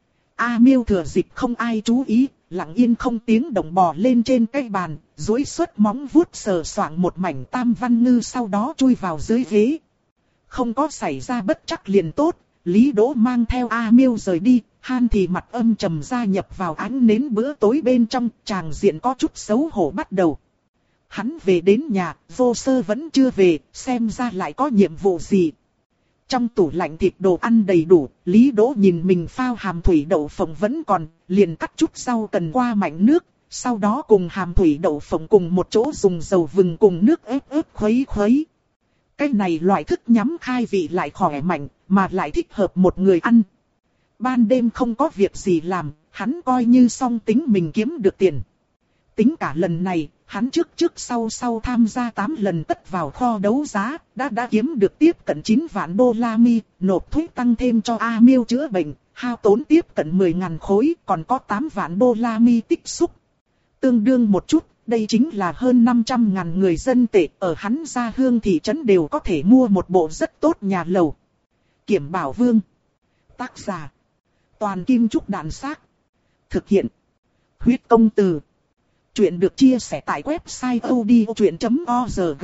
A Miêu thừa dịp không ai chú ý, lặng yên không tiếng động bò lên trên cái bàn, duỗi xuất móng vuốt sờ soạng một mảnh tam văn ngư sau đó chui vào dưới ghế. Không có xảy ra bất trắc liền tốt. Lý Đỗ mang theo A Miêu rời đi, Han thì mặt âm trầm gia nhập vào ánh nến bữa tối bên trong, tràng diện có chút xấu hổ bắt đầu. Hắn về đến nhà, vô sơ vẫn chưa về, xem ra lại có nhiệm vụ gì. Trong tủ lạnh thịt đồ ăn đầy đủ, Lý Đỗ nhìn mình phao hàm thủy đậu phộng vẫn còn, liền cắt chút rau cần qua mạnh nước, sau đó cùng hàm thủy đậu phộng cùng một chỗ dùng dầu vừng cùng nước ép ép khuấy khuấy. Cái này loại thức nhắm khai vị lại khỏe mạnh, mà lại thích hợp một người ăn. Ban đêm không có việc gì làm, hắn coi như song tính mình kiếm được tiền. Tính cả lần này, hắn trước trước sau sau tham gia tám lần tất vào kho đấu giá, đã đã kiếm được tiếp cận chín vạn đô la mi, nộp thuế tăng thêm cho A Miêu chữa bệnh, hao tốn tiếp cận mười ngàn khối, còn có tám vạn đô la mi tích xúc. Tương đương một chút, đây chính là hơn năm trăm ngàn người dân tệ, ở hắn gia hương thị trấn đều có thể mua một bộ rất tốt nhà lầu. Kiểm Bảo Vương. Tác giả. Toàn Kim Trúc Đạn Xác. Thực hiện. Huyết Công Từ. Chuyện được chia sẻ tại website odchuyện chấm org.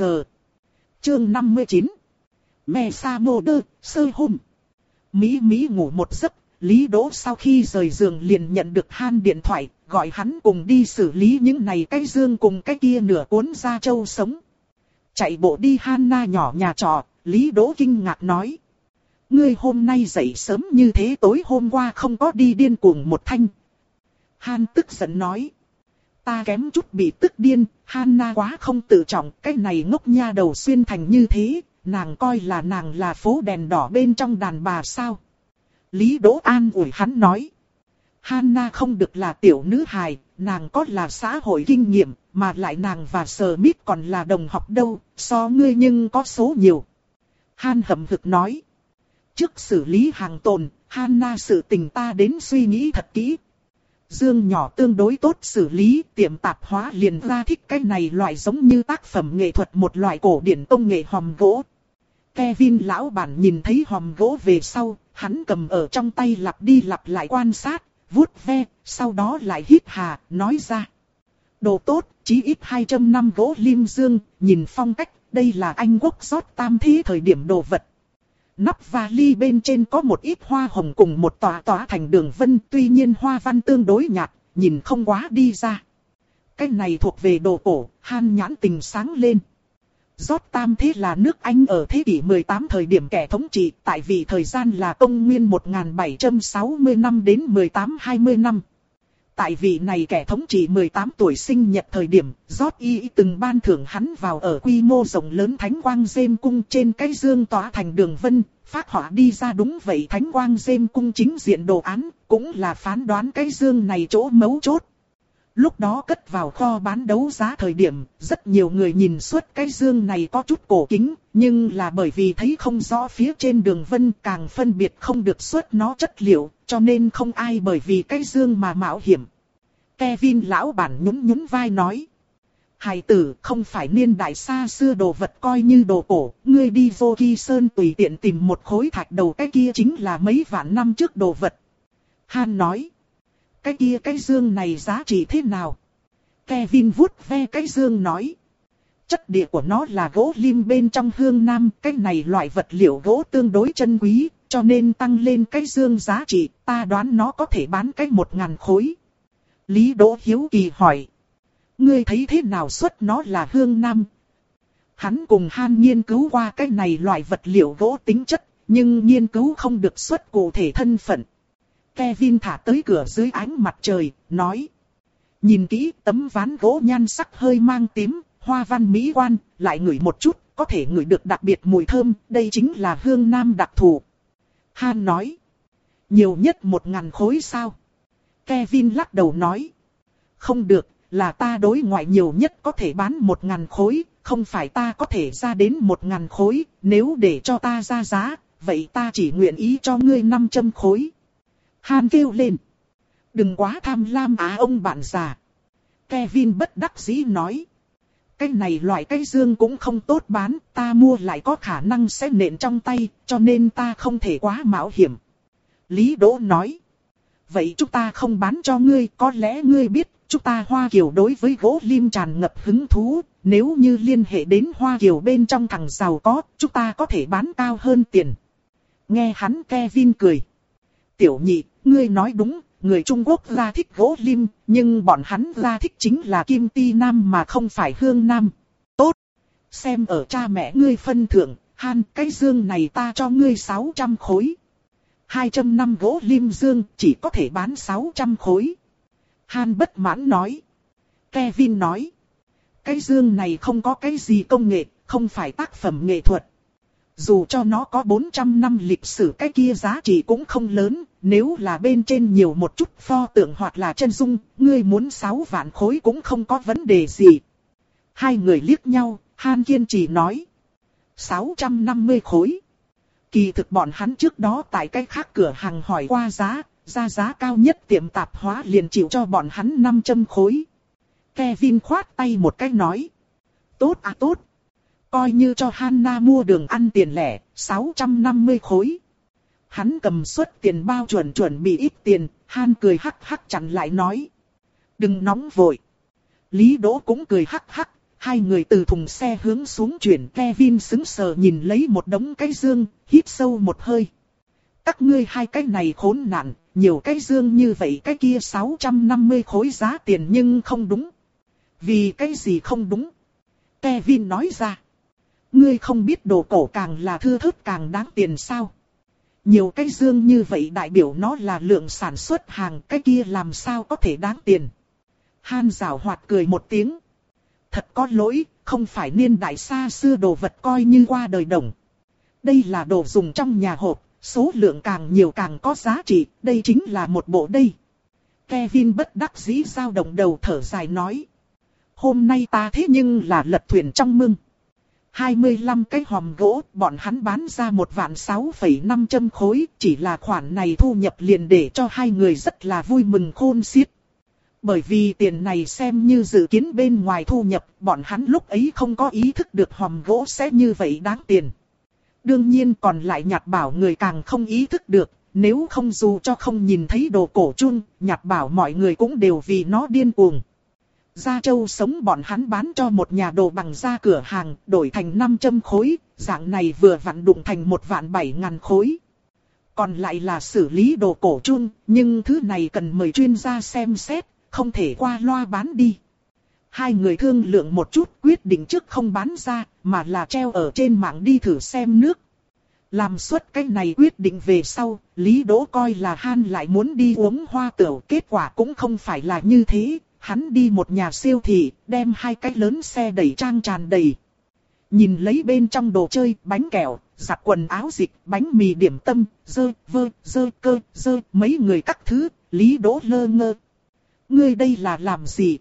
Chương năm mươi chín. Mẹ Sa Mô Đơ, Sơ Hôm. Mỹ Mỹ ngủ một giấc, Lý Đỗ sau khi rời giường liền nhận được Han điện thoại, gọi hắn cùng đi xử lý những này cái dương cùng cái kia nửa cuốn da trâu sống. Chạy bộ đi Hanna nhỏ nhà trọ, Lý Đỗ kinh ngạc nói. Ngươi hôm nay dậy sớm như thế, tối hôm qua không có đi điên cuồng một thanh. Han tức giận nói. Ta kém chút bị tức điên, Hanna quá không tự trọng, cái này ngốc nha đầu xuyên thành như thế, nàng coi là nàng là phố đèn đỏ bên trong đàn bà sao. Lý Đỗ an ủi hắn nói. Hanna không được là tiểu nữ hài, nàng có là xã hội kinh nghiệm, mà lại nàng và Smith còn là đồng học đâu, so ngươi nhưng có số nhiều. Han hậm hực nói. Trước xử lý hàng tồn, Hanna sự tình ta đến suy nghĩ thật kỹ. Dương nhỏ tương đối tốt xử lý, tiệm tạp hóa liền ra thích cái này loại giống như tác phẩm nghệ thuật một loại cổ điển công nghệ hòm gỗ. Kevin lão bản nhìn thấy hòm gỗ về sau, hắn cầm ở trong tay lặp đi lặp lại quan sát, vuốt ve, sau đó lại hít hà, nói ra. Đồ tốt, chí ít hai trăm năm gỗ lim dương, nhìn phong cách, đây là Anh Quốc rót tam thế thời điểm đồ vật. Nắp vali bên trên có một ít hoa hồng cùng một tòa tòa thành đường vân, tuy nhiên hoa văn tương đối nhạt, nhìn không quá đi ra. Cái này thuộc về đồ cổ, Han nhãn tình sáng lên. Rót tam thế là nước Anh ở thế kỷ mười tám thời điểm kẻ thống trị, tại vì thời gian là công nguyên một nghìn bảy trăm sáu mươi năm đến mười tám hai mươi năm. Tại vì này kẻ thống trị mười tám tuổi sinh nhật thời điểm, Rót y từng ban thưởng hắn vào ở quy mô rộng lớn Thánh Quang Dêm Cung trên cái dương tỏa thành đường vân, phác họa đi ra đúng vậy Thánh Quang Dêm Cung chính diện đồ án, cũng là phán đoán cái dương này chỗ mấu chốt. Lúc đó cất vào kho bán đấu giá thời điểm, rất nhiều người nhìn suốt cái dương này có chút cổ kính, nhưng là bởi vì thấy không rõ phía trên đường vân càng phân biệt không được suốt nó chất liệu, cho nên không ai bởi vì cái dương mà mạo hiểm. Kevin lão bản nhún nhún vai nói. Hài tử, không phải niên đại xa xưa đồ vật coi như đồ cổ, ngươi đi vô Kỳ Sơn tùy tiện tìm một khối thạch đầu, cái kia chính là mấy vạn năm trước đồ vật. Han nói. Cái kia cái dương này giá trị thế nào? Kevin vuốt ve cái dương nói. Chất địa của nó là gỗ lim bên trong hương nam, cái này loại vật liệu gỗ tương đối chân quý, cho nên tăng lên cái dương giá trị, ta đoán nó có thể bán cái một ngàn khối. Lý Đỗ hiếu kỳ hỏi. Ngươi thấy thế nào xuất nó là hương nam? Hắn cùng Han nghiên cứu qua cái này loại vật liệu gỗ tính chất, nhưng nghiên cứu không được xuất cụ thể thân phận. Kevin thả tới cửa dưới ánh mặt trời, nói. Nhìn kỹ, tấm ván gỗ nhan sắc hơi mang tím, hoa văn mỹ quan, lại ngửi một chút, có thể ngửi được đặc biệt mùi thơm, đây chính là hương nam đặc thù. Han nói. Nhiều nhất một ngàn khối sao? Kevin lắc đầu nói. Không được, là ta đối ngoại nhiều nhất có thể bán một ngàn khối, không phải ta có thể ra đến một ngàn khối, nếu để cho ta ra giá, vậy ta chỉ nguyện ý cho ngươi năm trăm khối. Han kêu lên. Đừng quá tham lam á ông bạn già. Kevin bất đắc dĩ nói. Cái này loại cái dương cũng không tốt bán, ta mua lại có khả năng sẽ nện trong tay, cho nên ta không thể quá mạo hiểm. Lý Đỗ nói. Vậy chúng ta không bán cho ngươi, có lẽ ngươi biết, chúng ta Hoa Kiều đối với gỗ lim tràn ngập hứng thú, nếu như liên hệ đến Hoa Kiều bên trong thằng giàu có, chúng ta có thể bán cao hơn tiền. Nghe hắn Kevin cười. Tiểu nhị, ngươi nói đúng, người Trung Quốc ra thích gỗ lim, nhưng bọn hắn ra thích chính là kim ti nam mà không phải hương nam. Tốt! Xem ở cha mẹ ngươi phân thượng, Han, cái dương này ta cho ngươi sáu trăm khối. hai trăm năm gỗ lim dương chỉ có thể bán sáu trăm khối. Han bất mãn nói. Kevin nói. Cái dương này không có cái gì công nghệ, không phải tác phẩm nghệ thuật. Dù cho nó có bốn trăm năm lịch sử cái kia giá trị cũng không lớn, nếu là bên trên nhiều một chút pho tượng hoặc là chân dung, ngươi muốn sáu vạn khối cũng không có vấn đề gì. Hai người liếc nhau, Han kiên trì nói. sáu trăm năm mươi khối. Kỳ thực bọn hắn trước đó tại cái khác cửa hàng hỏi qua giá, ra giá cao nhất tiệm tạp hóa liền chịu cho bọn hắn năm trăm khối. Kevin khoát tay một cái nói. Tốt à tốt. Coi như cho Hanna mua đường ăn tiền lẻ, sáu trăm năm mươi khối. Hắn cầm suất tiền bao chuẩn chuẩn bị ít tiền, Han cười hắc hắc chặn lại nói. Đừng nóng vội. Lý Đỗ cũng cười hắc hắc, hai người từ thùng xe hướng xuống chuyển. Kevin sững sờ nhìn lấy một đống cái dương, hít sâu một hơi. Các ngươi hai cái này khốn nạn, nhiều cái dương như vậy cái kia sáu trăm năm mươi khối giá tiền nhưng không đúng. Vì cái gì không đúng? Kevin nói ra. Ngươi không biết đồ cổ càng là thưa thớt càng đáng tiền sao? Nhiều cái dương như vậy đại biểu nó là lượng sản xuất hàng, cái kia làm sao có thể đáng tiền? Han giảo hoạt cười một tiếng. Thật có lỗi, không phải niên đại xa xưa đồ vật coi như qua đời đồng. Đây là đồ dùng trong nhà hộp, số lượng càng nhiều càng có giá trị, đây chính là một bộ đây. Kevin bất đắc dĩ dao động đầu thở dài nói. Hôm nay ta thế nhưng là lật thuyền trong mưng. hai mươi lăm cái hòm gỗ, bọn hắn bán ra một vạn sáu phẩy năm trăm khối, chỉ là khoản này thu nhập liền để cho hai người rất là vui mừng khôn xiết. Bởi vì tiền này xem như dự kiến bên ngoài thu nhập, bọn hắn lúc ấy không có ý thức được hòm gỗ sẽ như vậy đáng tiền. Đương nhiên còn lại Nhạt Bảo người càng không ý thức được, nếu không dù cho không nhìn thấy đồ cổ chung, Nhạt Bảo mọi người cũng đều vì nó điên cuồng. Gia Châu sống bọn hắn bán cho một nhà đồ bằng da cửa hàng, đổi thành năm trăm khối, dạng này vừa vặn đụng thành một vạn bảy ngàn khối. Còn lại là xử lý đồ cổ chung, nhưng thứ này cần mời chuyên gia xem xét, không thể qua loa bán đi. Hai người thương lượng một chút quyết định trước không bán ra, mà là treo ở trên mạng đi thử xem nước. Làm suốt cái này quyết định về sau, Lý Đỗ coi là Han lại muốn đi uống hoa tửu, kết quả cũng không phải là như thế. Hắn đi một nhà siêu thị, đem hai cái lớn xe đẩy trang tràn đầy. Nhìn lấy bên trong đồ chơi, bánh kẹo, giặt quần áo dịch, bánh mì điểm tâm, dơ, vơ, dơ, cơ, dơ, mấy người các thứ, Lý Đỗ lơ ngơ. Ngươi đây là làm gì?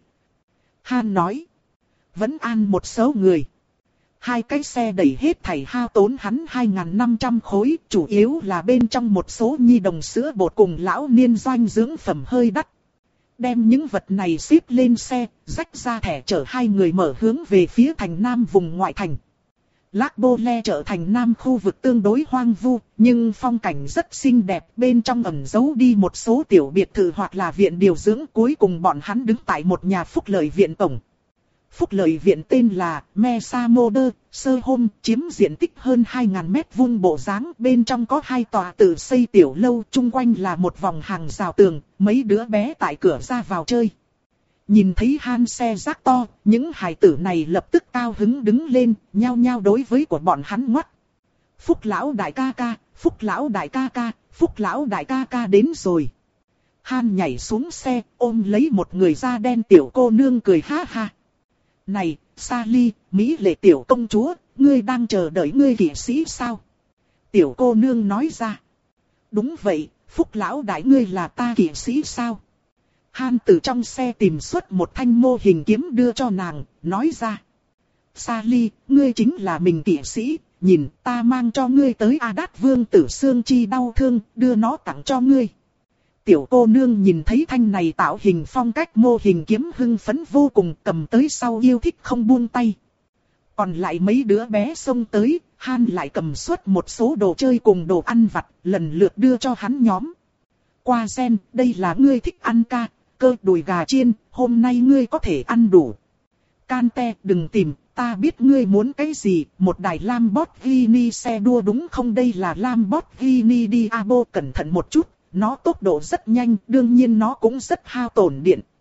Han nói. Vẫn an một số người. Hai cái xe đẩy hết thảy hao tốn hắn hai nghìn năm trăm khối, chủ yếu là bên trong một số nhi đồng sữa bột cùng lão niên doanh dưỡng phẩm hơi đắt. Đem những vật này xếp lên xe, rách ra thẻ chở hai người mở hướng về phía thành nam vùng ngoại thành. Lac Bô Le trở thành nam khu vực tương đối hoang vu, nhưng phong cảnh rất xinh đẹp, bên trong ẩn giấu đi một số tiểu biệt thự hoặc là viện điều dưỡng. Cuối cùng bọn hắn đứng tại một nhà phúc lợi viện tổng. Phúc lợi viện tên là Mesa Moder, Sơ Hôm, chiếm diện tích hơn hai nghìn mét vuông bộ dáng, bên trong có hai tòa tự xây tiểu lâu, chung quanh là một vòng hàng rào tường, mấy đứa bé tại cửa ra vào chơi. Nhìn thấy Han xe rác to, những hài tử này lập tức cao hứng đứng lên, nhao nhao đối với của bọn hắn ngoắt. Phúc lão đại ca ca, Phúc lão đại ca ca, Phúc lão đại ca ca đến rồi. Han nhảy xuống xe, ôm lấy một người da đen tiểu cô nương cười ha ha. Này, Sally, Mỹ lệ tiểu công chúa, ngươi đang chờ đợi ngươi kỵ sĩ sao? Tiểu cô nương nói ra. Đúng vậy, Phúc lão đại ngươi là ta kỵ sĩ sao? Han từ trong xe tìm xuất một thanh mô hình kiếm đưa cho nàng, nói ra. Sally, ngươi chính là mình kỵ sĩ, nhìn ta mang cho ngươi tới A Đát Vương tử xương chi đau thương, đưa nó tặng cho ngươi. Tiểu cô nương nhìn thấy thanh này tạo hình phong cách mô hình kiếm hưng phấn vô cùng, cầm tới sau yêu thích không buông tay. Còn lại mấy đứa bé xông tới, Han lại cầm suốt một số đồ chơi cùng đồ ăn vặt, lần lượt đưa cho hắn nhóm. Qua gen, đây là ngươi thích ăn ca, cơ đùi gà chiên, hôm nay ngươi có thể ăn đủ. Can te, đừng tìm, ta biết ngươi muốn cái gì, một đài Lamborghini xe đua đúng không? Đây là Lamborghini Diablo, cẩn thận một chút. Nó tốc độ rất nhanh, đương nhiên nó cũng rất hao tổn điện.